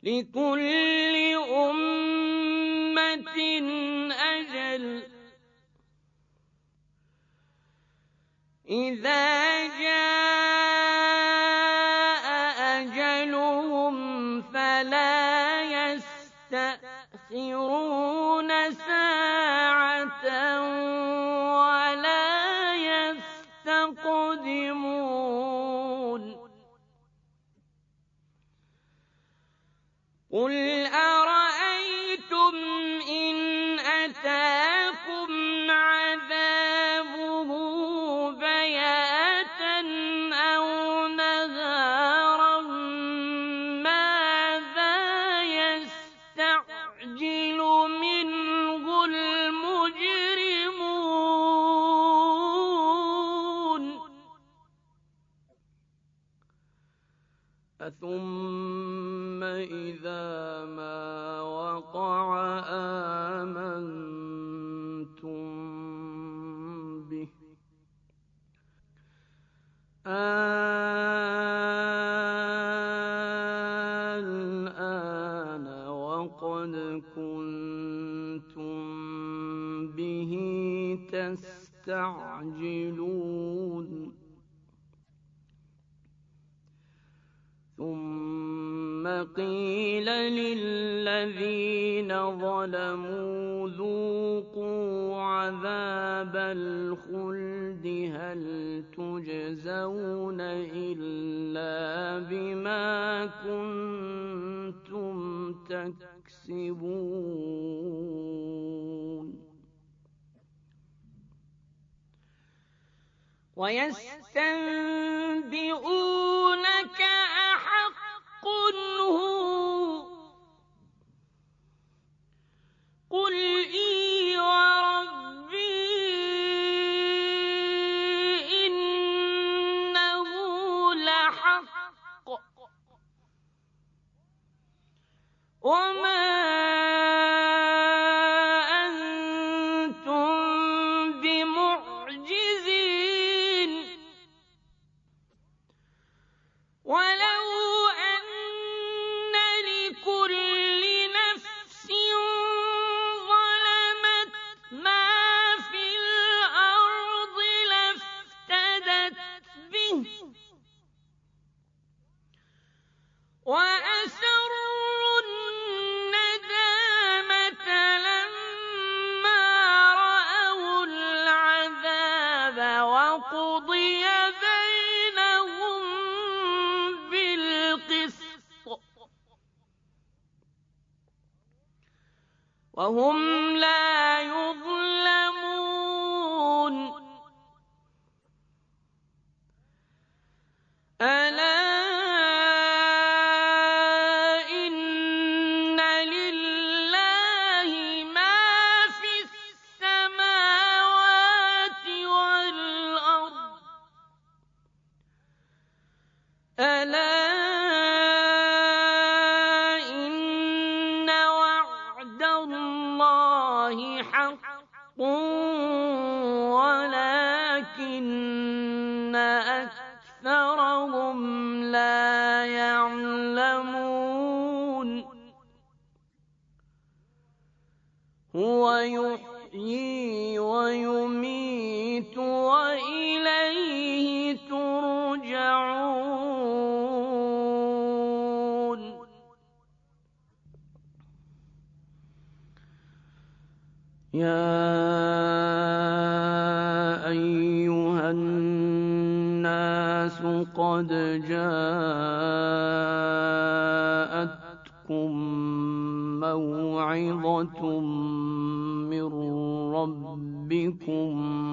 لِكُلِّ أُمَّةٍ أَجَلٌ ۚ إِذَا جَاءَ أَجَلُهُمْ فَلَا يَسْتَأْخِرُونَ سَاعَةً وَلَا يَسْتَقْدِمُونَ قُلْ أَرَأَيْتُمْ إِنْ أَتَاكُمْ عَذَابُهُ بَيَاتًا أَوْ نَهَارًا مَاذَا يَسْتَعْجِلُ مِنْهُ الْمُجْرِمُونَ أَثُمَّ إِذَا مَا وَقَعَ آمَنتُم بِهِ الْآنَ وَقَدْ كُنتُم بِهِ تَسْتَعْجِلُونَ ثُمَّ قِيلَ لِلَّذِينَ ظَلَمُوا ذُوقُوا عَذَابَ الْخُلْدِ هَلْ تُجْزَوْنَ إِلَّا بِمَا كُنتُمْ تَكْسِبُونَ وَيَسْتَنبِئُونَكَ أَحَقٌّ هُوَ ۖ قُلْ إِي وَرَبِّي إِنَّهُ لَحَقٌّ وَمَا أَنتُم بِمُعْجِزِينَ وَلَوْ أَنَّ لِكُلِّ نَفْسٍ ظَلَمَتْ مَا فِي الْأَرْضِ لَافْتَدَتْ بِهِ وَأَسَرُّوا النَّدَامَةَ لَمَّا رَأَوُا الْعَذَابَ وَقُضِيَ بَيْنَهُم بِالْقِسْطِ وَهُمْ لَا يُظْلَمُونَ أَلَا إِنَّ لِلَّهِ مَا فِي السَّمَاوَاتِ وَالْأَرْضِ أَلَا إِنَّ وَعْدَ اللَّهِ حَقٌّ وَلَٰكِنَّ أَكْثَرَهُمْ لَا يَعْلَمُونَ هُوَ يُحْيِي وَيُمِيتُ وَإِلَيْهِ تُرْجَعُونَ يَا أَيُّهَا النَّاسُ قَدْ جَاءَتْكُم مَّوْعِظَةٌ مِّن رَّبِّكُمْ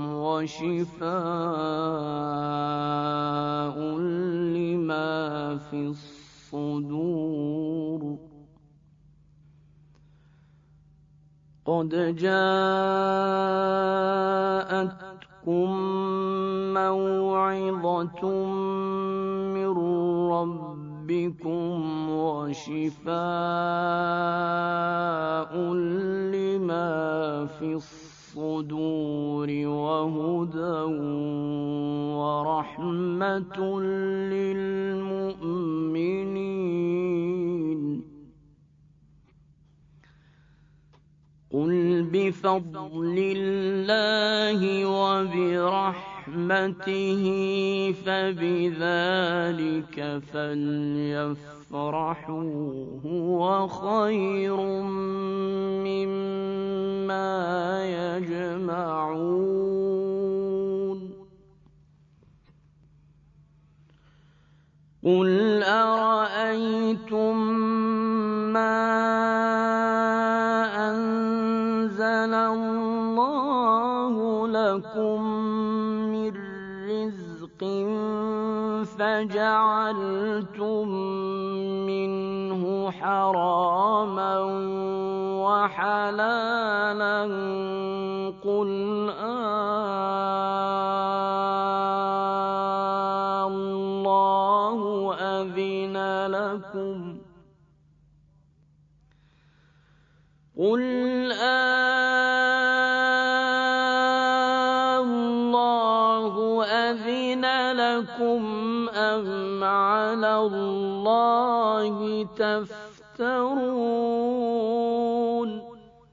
وَشِفَاءٌ لِّمَا فِي الصُّدُورِ قَدْ جَاءَتْكُم مَّوْعِظَةٌ مِّن رَّبِّكُمْ وَشِفَاءٌ لِّمَا فِي الصُّدُورِ وَهُدًى وَرَحْمَةٌ لِّلْمُؤْمِنِينَ بفضل الله وبرحمته فبذلك فليفرحوا هو خير مما يجمعون قل أرأيتم ما أنزل الله لكم من رزق فجعلتم منه حراما وحلالا قل الله أذن لكم قل الله أذن لكم أم على الله تفترون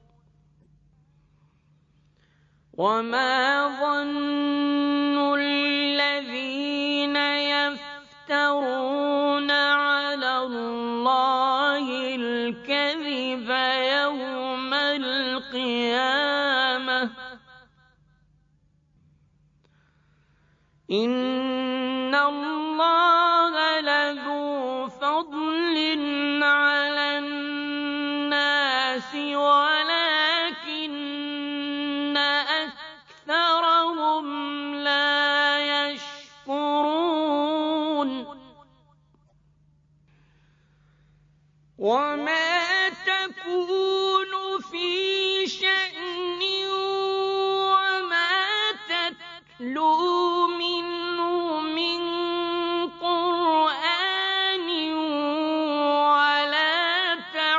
وما ظن الذين يفترون على الله الكذب يوم القيامة إن الله لذو فضل على الناس ولكن أكثرهم لا يشكرون وما تكون في شأن وما تتلو منه من قرآن ولا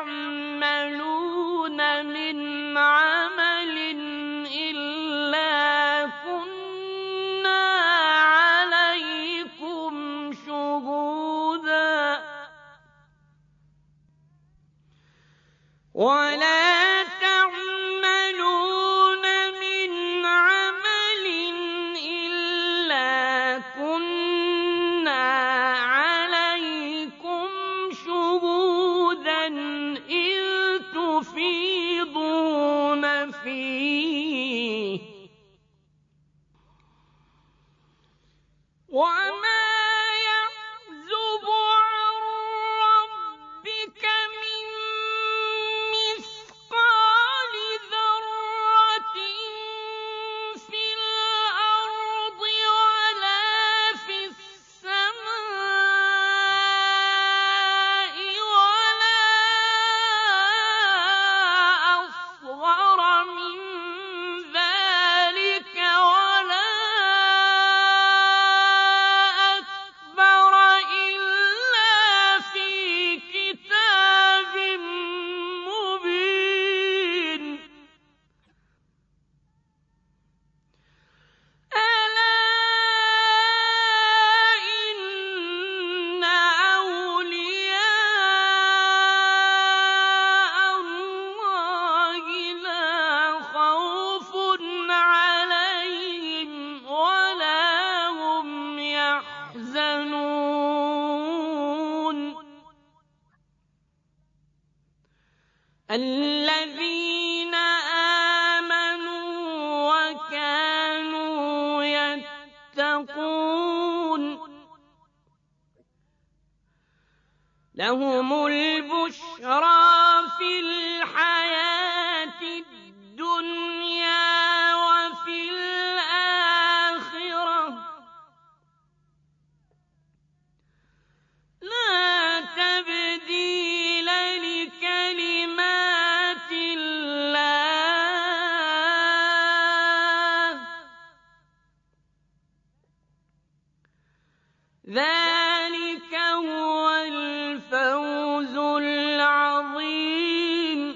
تعملون من عمل إلا كنا عليكم شهودا ولا تعملون من عمل إلا كنا عليكم شهودا إذ تفيضون فيه وما يعزب عن ربك من مثقال ذرة في الأرض ولا في السماء ولا أصغر من ذلك ولا أكبر إلا في كتاب مبين ألا إن أولياء الله لا خوف عليهم ولا هم يحزنون الذين آمنوا وكانوا يتقون لهم البشرى في الحياة الدنيا وفي الآخرة لا تبديل لكلمات الله ذلك هو الفوز العظيم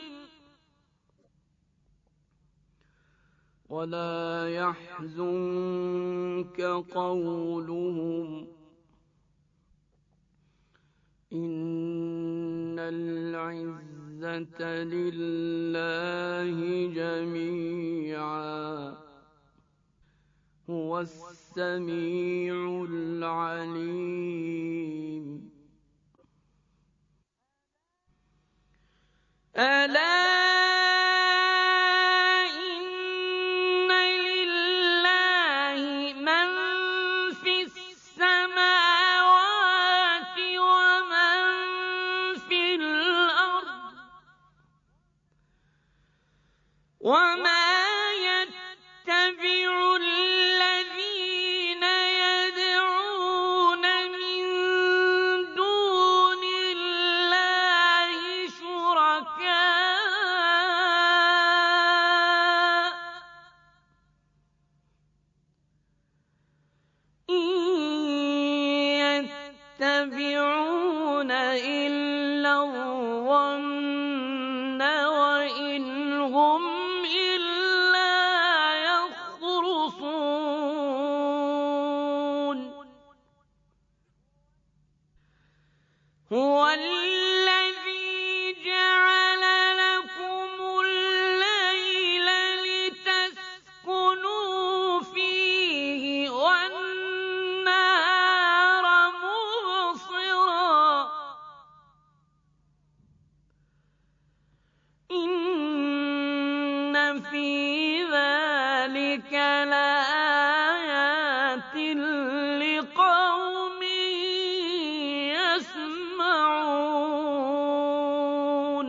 ولا يحزنك قولهم إن العزة العزة لله جميعا هو السميع العليم ألا إن لله من في السماوات ومن في الأرض وما يتبع الذين يدعون من دون الله شركاء إن يتبعون إلا الظن وإن هم إلا يخرصون هو الذي جعل لكم الليل لتسكنوا فيه والنهار مبصرا إن في ذلك لآيات لقوم يسمعون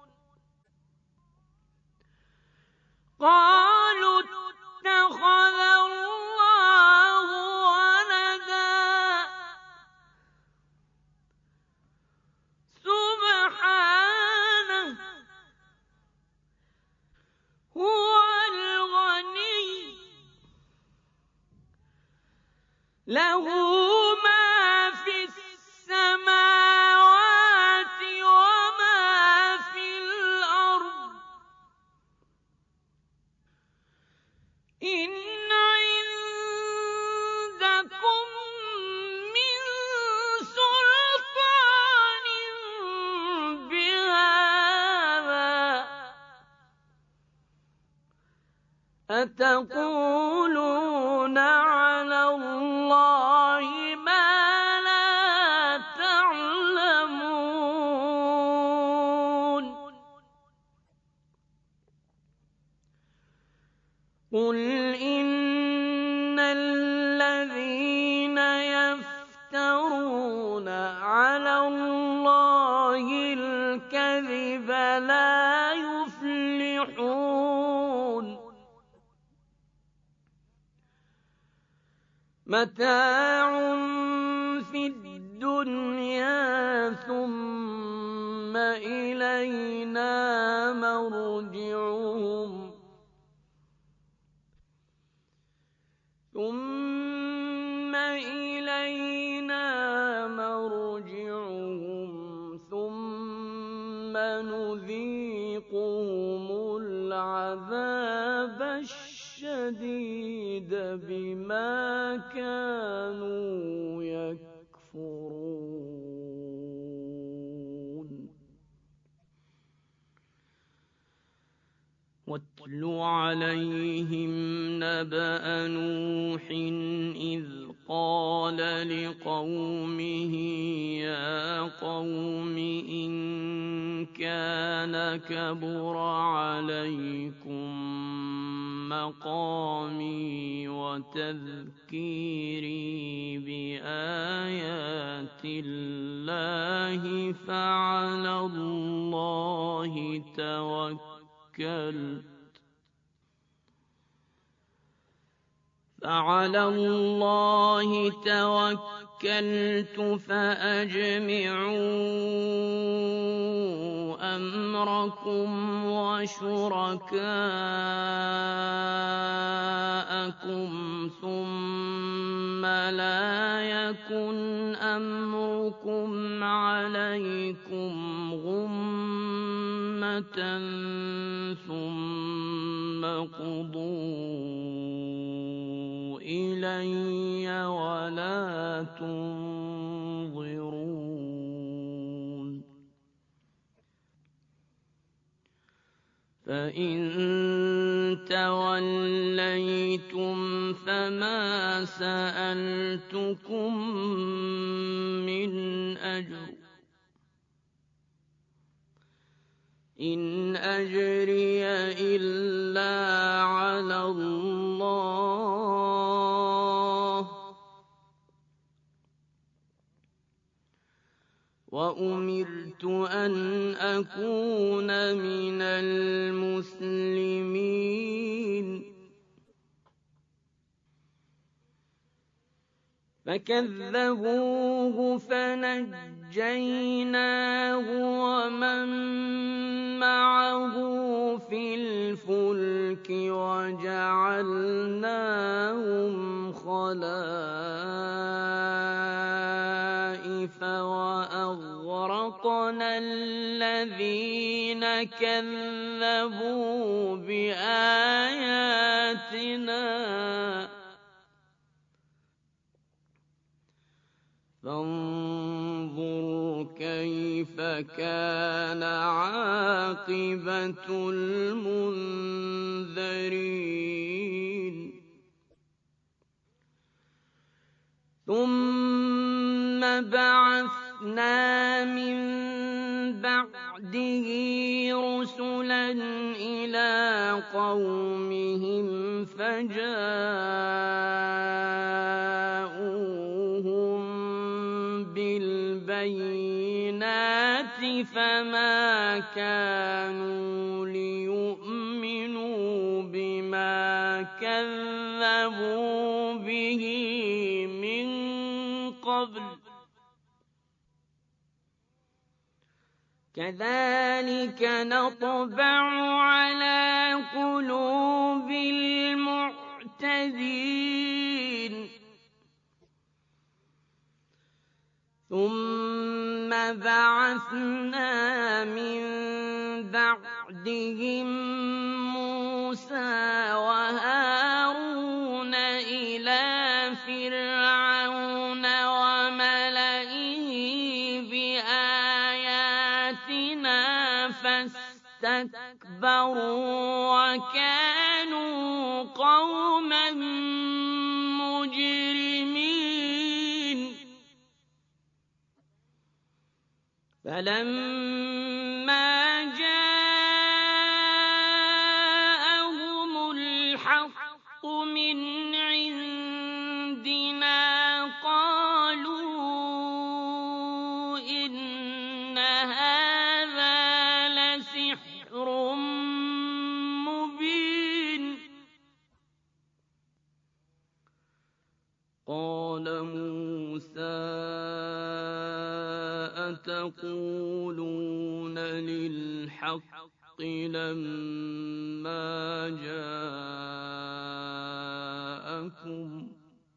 قالوا اتخذ الله ولدا سبحانه هو الغني له ما في السماوات وما في الأرض إن عندكم من سلطان بهذا أتقولون على الله ما لا تعلمون قل إن الذين يفترون على الله الكذب لا يفلحون متاع في الدنيا ثم إلينا مرجعهم ثم نذيقهم العذاب الشديد بما كانوا يكفرون واتل عليهم نبأ نوح إذ قال لقومه يا قوم إن كان كبر عليكم مقامي وتذكيري بآيات الله فعلى الله توكلت فأجمعوا أمركم وشركاءكم ثم لا يكن أمركم عليكم غمة ثم قضوا إلي ولا تنظرون فإن توليتم فما سألتكم من أجر إن أجري إلا على الله وأمرت أن أكون من المسلمين فكذبوه فنجيناه ومن معه في الفلك وجعلناهم خلائف وأغرقنا الذين كذبوا بآياتنا فانظر كيف كان عاقبة المنذرين ثم بعثنا من بعده رسلا إلى قومهم فجاءوهم بالبينات فما كانوا ليؤمنوا بما كذبوا به من قبل كذلك نطبع على قلوب المعتدين ثم بعثنا من بعدهم موسى وهارون إلى فرعون وملئه بآياتنا فاستكبروا وكانوا قوما مجرمين فلما جاءهم الحق من عندنا قالوا إن هذا لسحر مبين قال موسى أتقولون للحق لما جاءكم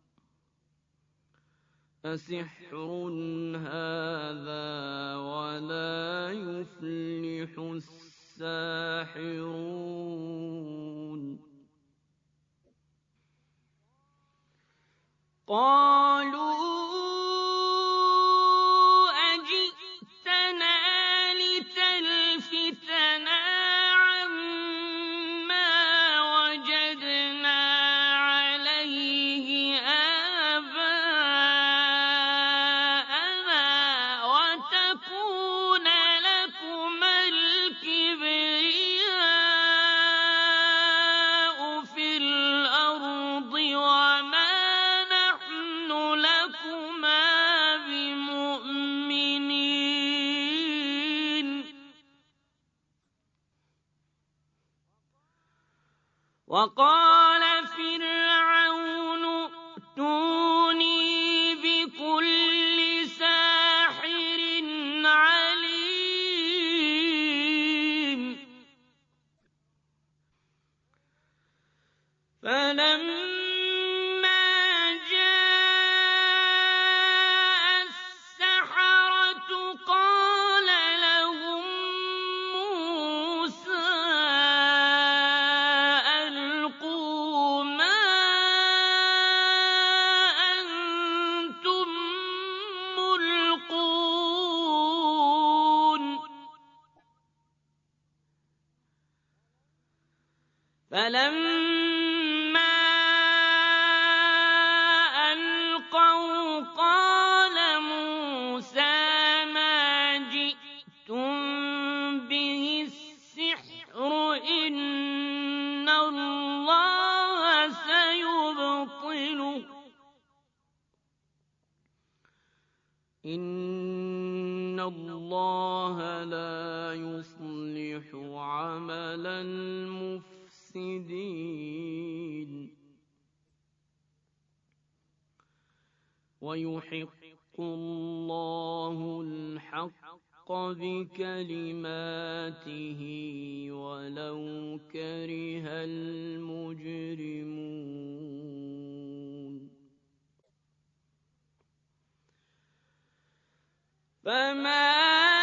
أسحر هذا ولا يفلح الساحرون قالوا وقال فرعون ائتوني بكل ساحر عليم فلما جاء السحرة قال لهم موسى ألقوا فَلَمَّا أَلْقَوْا قَالَ مُوسَىٰ مَا جِئْتُم بِهِ السِّحْرُ إِنَّ اللَّهَ سَيُبْطِلُهُ إِنَّ اللَّهَ لَا يُصْلِحُ عَمَلَ الْمُفْسِدِينَ وَيُحِقُّ اللَّهُ الْحَقَّ بِكَلِمَاتِهِ وَلَوْ كَرِهَ الْمُجْرِمُونَ فَمَا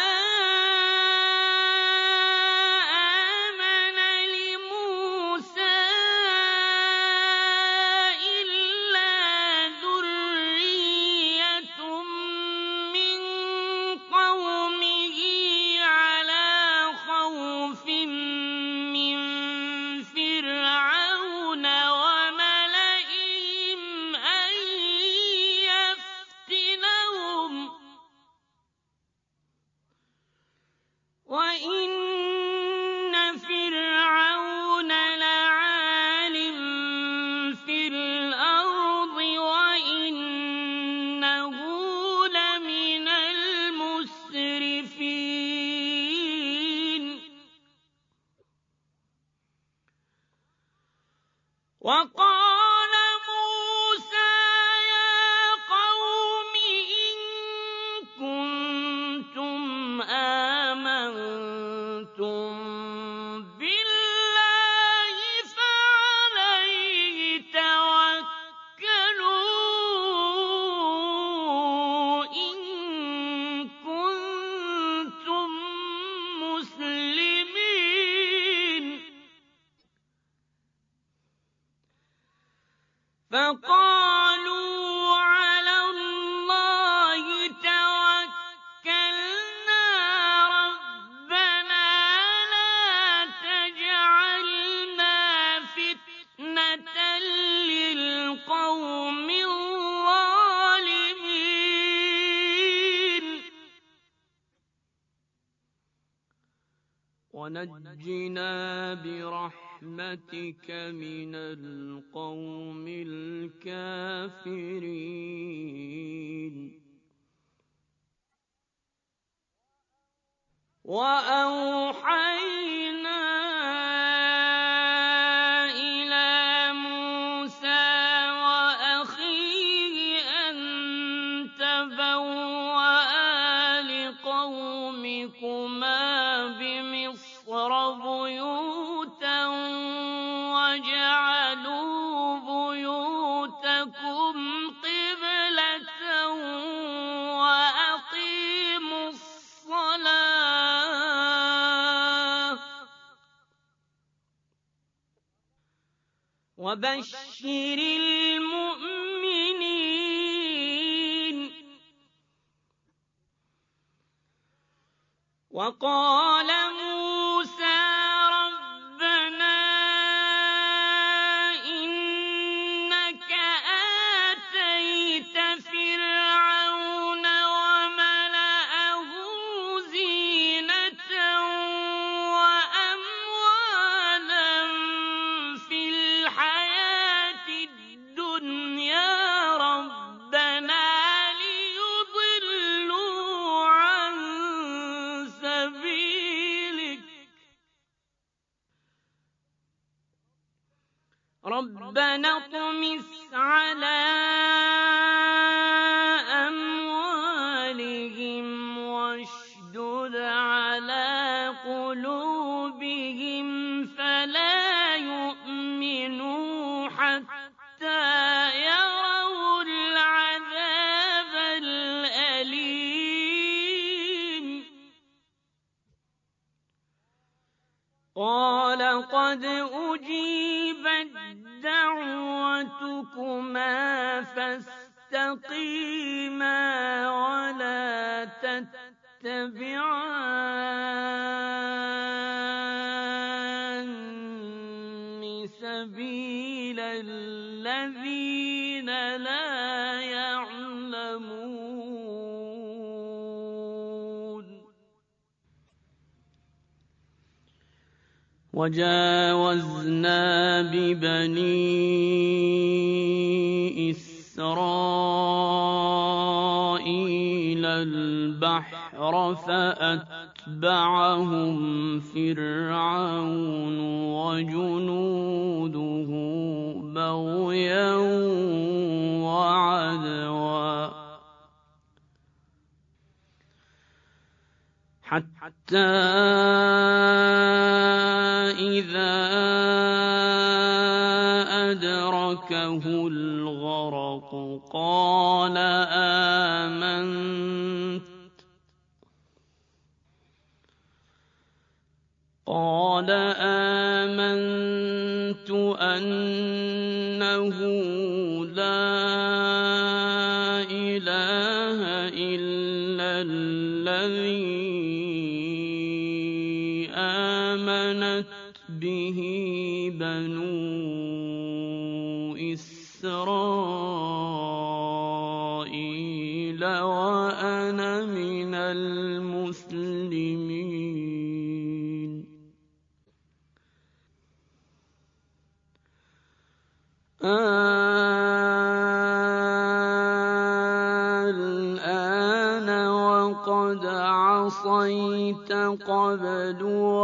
آمَنَ لِمُوسَىٰ إِلَّا ذُرِّيَّةٌ مِّن قَوْمِهِ عَلَىٰ خَوْفٍ مِّن فِرْعَوْنَ وَمَلَئِهِمْ أَن يَفْتِنَهُمْ ۚ وَإِنَّ فِرْعَوْنَ لَعَالٍ فِي الْأَرْضِ وَإِنَّهُ لَمِنَ الْمُسْرِفِينَ وَقَالَ مُوسَىٰ يَا قَوْمِ إِن كُنتُمْ آمَنتُم بِاللَّهِ فَعَلَيْهِ تَوَكَّلُوا إِن كُنتُم مُّسْلِمِينَ فَقَالُوا عَلَى اللَّهِ تَوَكَّلْنَا رَبَّنَا لَا تَجْعَلْنَا فِتْنَةً لِّلْقَوْمِ الظَّالِمِينَ وَنَجِّنَا بِرَحْمَتِكَ مِنَ الْقَوْمِ الْكَافِرِينَ وَأَوْحَيْنَا إِلَىٰ مُوسَىٰ وَأَخِيهِ أَن تَبَوَّآ لِقَوْمِكُمَا بِمِصْرَ بُيُوتًا وَاجْعَلُوا بُيُوتَكُمْ قِبْلَةً وَأَقِيمُوا الصَّلَاةَ وَبَشِّرِ الْمُؤْمِنِينَ وَقَالَ مُوسَىٰ رَبَّنَا إِنَّكَ آتَيْتَ فِرْعَوْنَ وَمَلَأَهُ زِينَةً وَأَمْوَالًا فِي الْحَيَاةِ الدُّنْيَا رَبَّنَا لِيُضِلُّوا عَن سَبِيلِكَ رَبَّنَا اطْمِسْ عَلَىٰ أَمْوَالِهِمْ وَاشْدُدْ عَلَىٰ قُلُوبِهِمْ فَلَا يُؤْمِنُوا حَتَّىٰ يَرَوُا الْعَذَابَ الْأَلِيمَ قَالَ قَدْ أُجِيبَتْ دَعْوَتُكُمَا فَاسْتَقِيمَا وَلَا تَتَّبِعَانِّ سبيل الذين لا يعلمون وجاوزنا ببني إسرائيل البحر فأتبعهم فرعون وجنوده بغيا وعدوا حتى إذا أدركه الغرق قال آمنت أنه لا إله إلا الذي آمنت به بنو إسرائيل وأنا من المسلمين الآن وقد عصيت قبل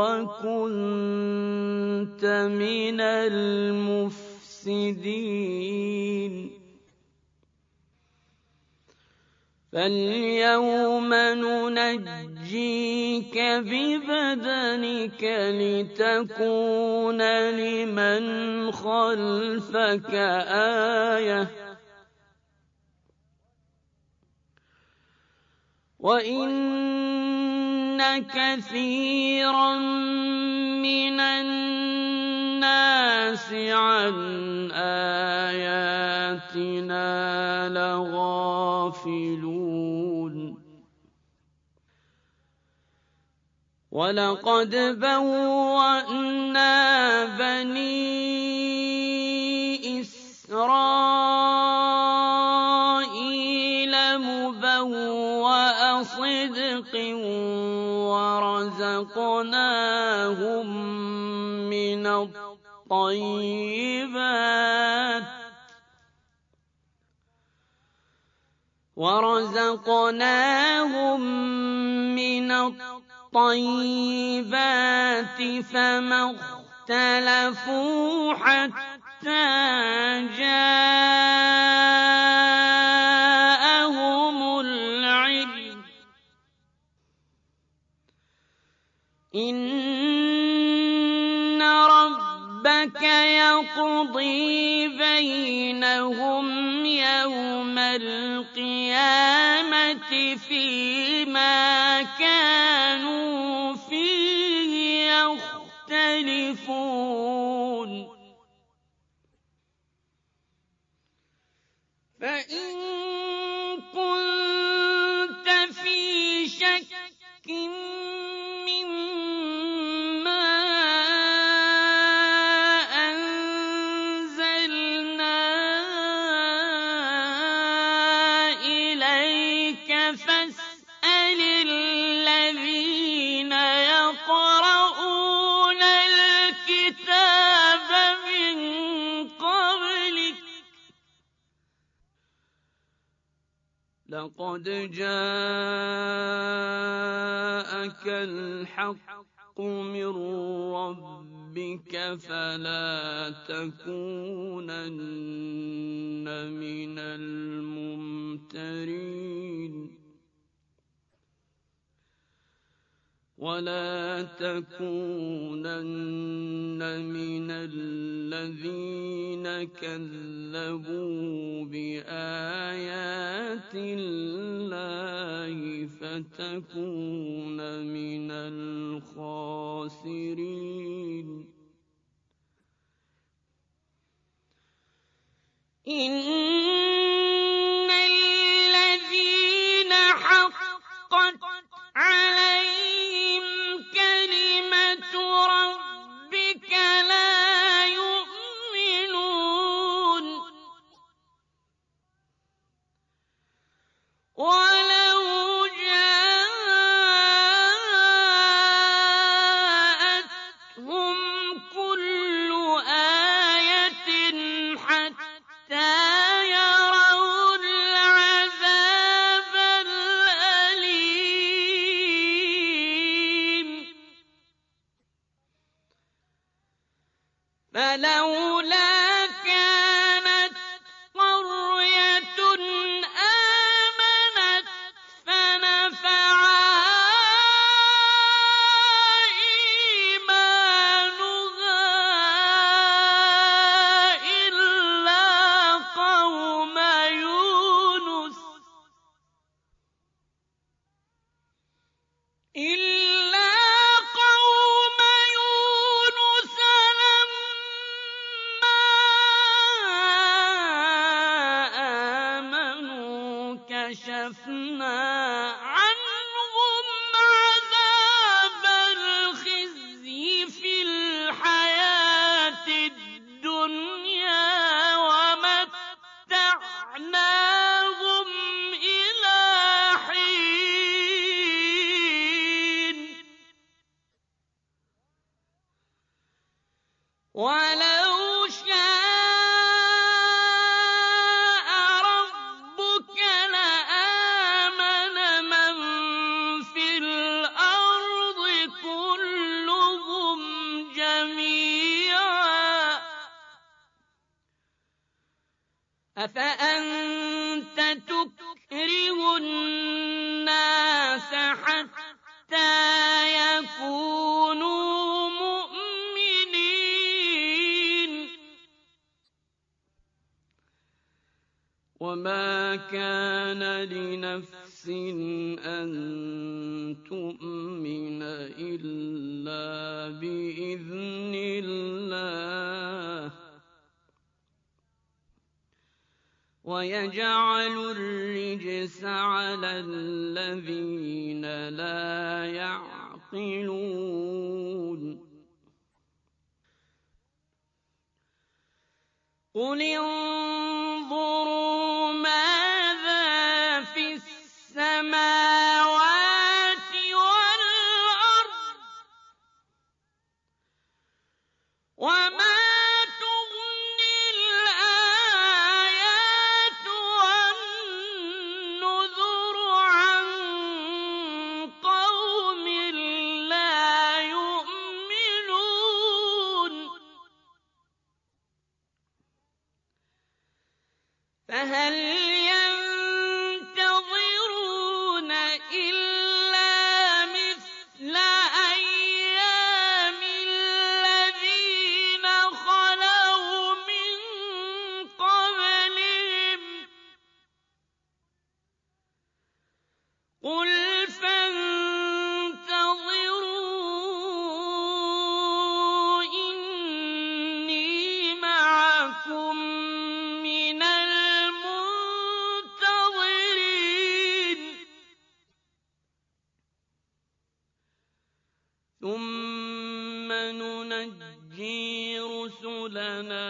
وكنت من المفسدين فاليوم ننجيك ببدنك لتكون لمن خلفك آية وإن كثيرا من الناس عن آياتنا لغافلون ولقد بوأنا بني إسرائيل مبوأ صدق ورزقناهم من الطيبات فما اختلفوا حتى جاءهم العلم إن ربك يقضي بينهم يوم القيامة فيما كانوا فيه يختلفون فإن كنت في شك مما أنزلنا إليك فاسأل الذين يقرؤون الكتاب من قبلك لقد جاءك الحق من ربك فلا تكونن من الممترين ولا تكونن من الذين كذبوا بآيات الله فتكون من الخاسرين إن الذين حقت عليهم كلمة ربك لا يؤمنون فلولا كانت قرية آمنت فنفعها إيمانها إلا قوم يونس لما آمنوا كشفنا عنهم عذاب الخزي في الحياة الدنيا ومتعناهم إلى حين ولو شاء ربك لآمن من في الأرض كلهم جميعا أفأنت تكره الناس حتى يكونوا مؤمنين وما كان لنفس أن تؤمن إلا بإذن الله ويجعل الرجس على الذين لا يعقلون قل انظروا ماذا في السماوات والأرض وما تغني الآيات والنذر عن قوم لا يؤمنون فهل ينتظرون إلا مثل أيام الذين خلوا من قبلهم قل فانتظروا إني معكم من المنتظرين ثم ننجي رسلنا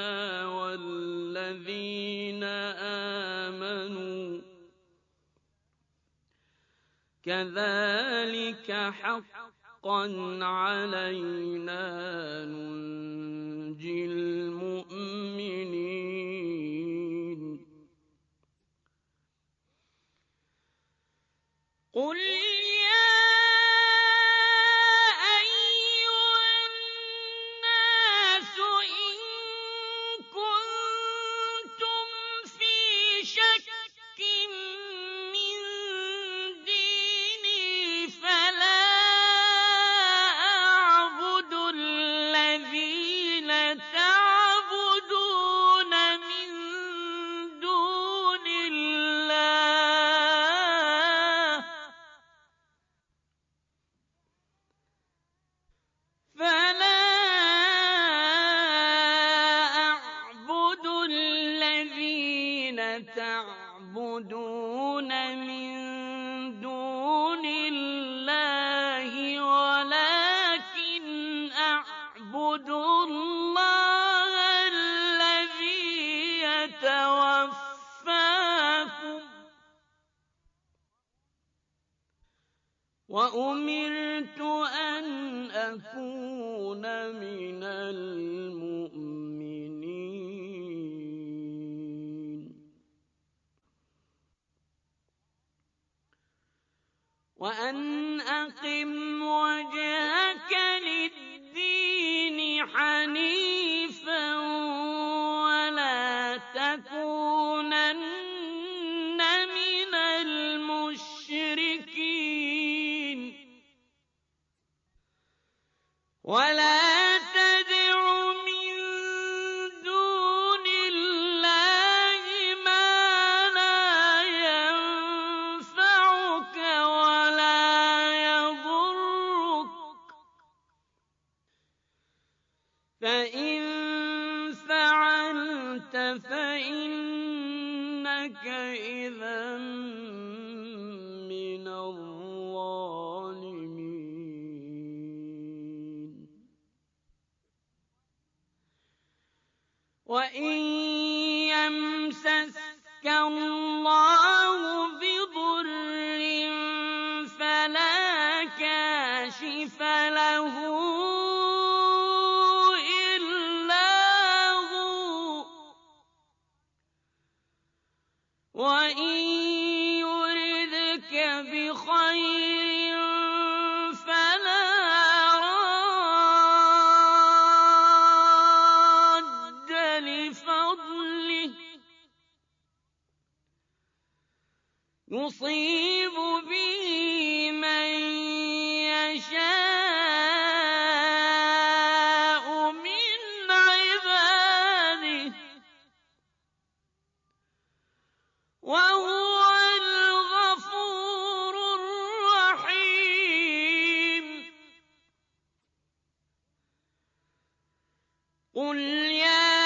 والذين آمنوا كذلك حقا علينا ننجي المؤمنين قل يا أيها الناس إن كنتم في شك من ديني فلا أعبد الذين تعبدون من دون الله فلا أعبد الذين تعبدون من دون الله ولكن أعبد الله الذي يتوفاكم وأمرت أن أكون من المؤمنين وأن أقم وجهك للدين حنيفا ولا تدع من دون الله ما لا ينفعك ولا يضرك فإن فعلت فإنك إذا من الظالمين وإن يمسسك الله بضر فلا كاشف له وإن يردك بخير فلا راد لفضله يصيب به من يشاء من عباده وهو الغفور الرحيم قل يا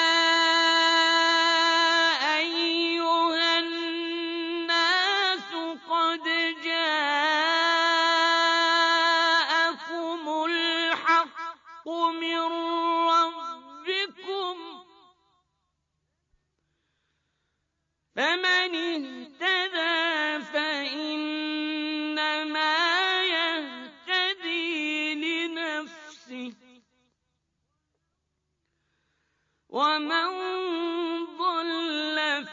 أيها الناس قد جاءكم الحق من ربكم فمن اهتدى فإنما يهتدي لنفسه ومن ضل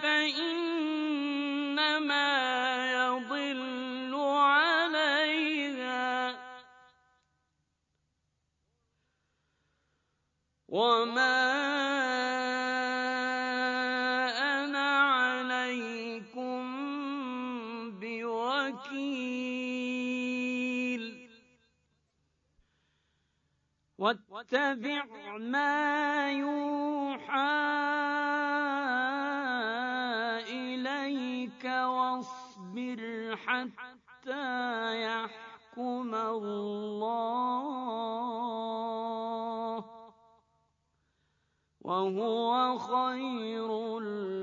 فإنما يضل عليها وما أنا عليكم بوكيل واتبع ما يوحى إليك واصبر حتى يحكم الله وهو خير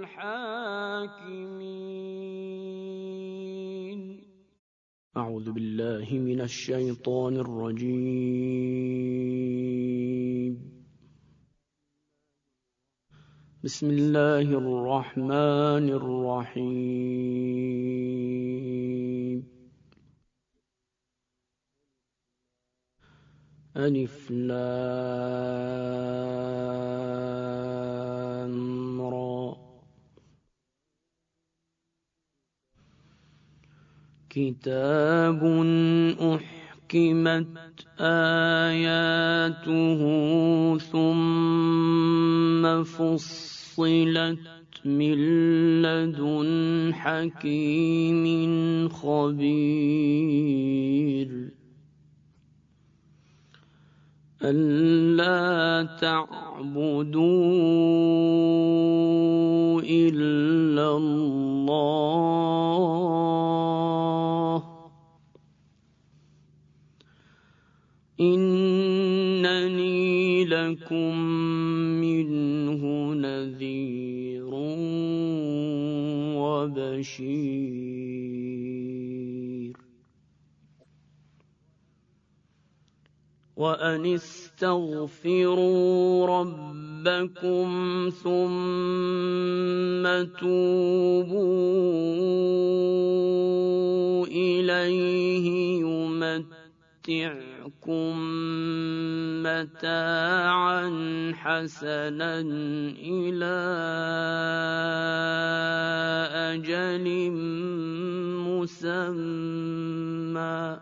الحاكمين أعوذ بالله من الشيطان الرجيم بسم الله الرحمن الرحيم ألف لام را كتاب أحكمت آياته ثم فصلت من لدن حكيم خبير ألا تعبدوا إلا الله إنني لكم منه نذير وبشير وأن استغفروا ربكم ثم توبوا إليه يمتعكم متاعا حسنا إلى أجل مسمى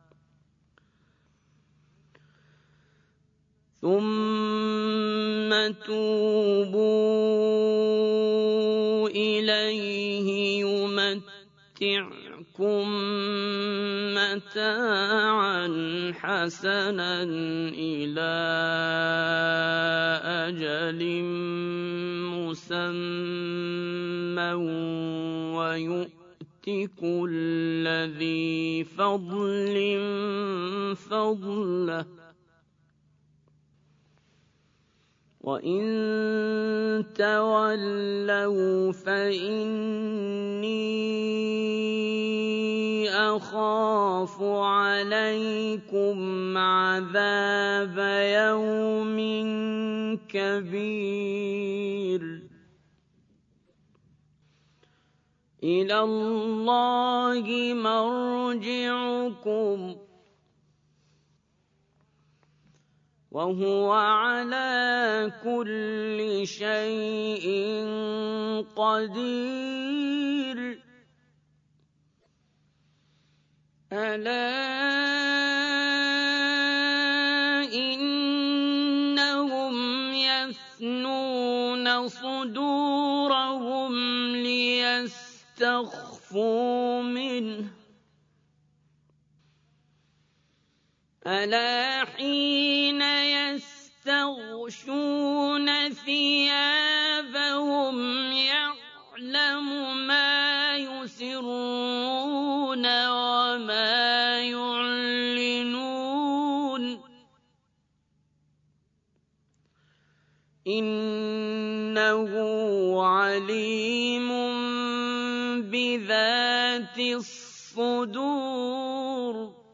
ثم توبوا إليه يمتعكم مَتَاعًا حَسَنًا إِلَىٰ أَجَلٍ مُّسَمًّى وَيُؤْتِ كُلَّ ذِي فَضْلٍ فَضْلَهُ ۖ وَإِن تَوَلَّوْا فَإِنِّي أَخَافُ عَلَيْكُمْ عَذَابَ يَوْمٍ كَبِيرٍ إِلَى اللَّهِ مَرْجِعُكُمْ وَهُوَ عَلَىٰ كُلِّ شَيْءٍ قَدِيرٌ أَلَا إِنَّهُمْ يَثْنُونَ صُدُورَهُمْ لِيَسْتَخْفُوا مِنْهُ ۚ أَلَا حِينَ يَسْتَغْشُونَ ثِيَابَهُمْ يَعْلَمُ مَا يُسِرُّونَ وَمَا يُعْلِنُونَ ۚ إِنَّهُ عَلِيمٌ بِذَاتِ الصُّدُورِ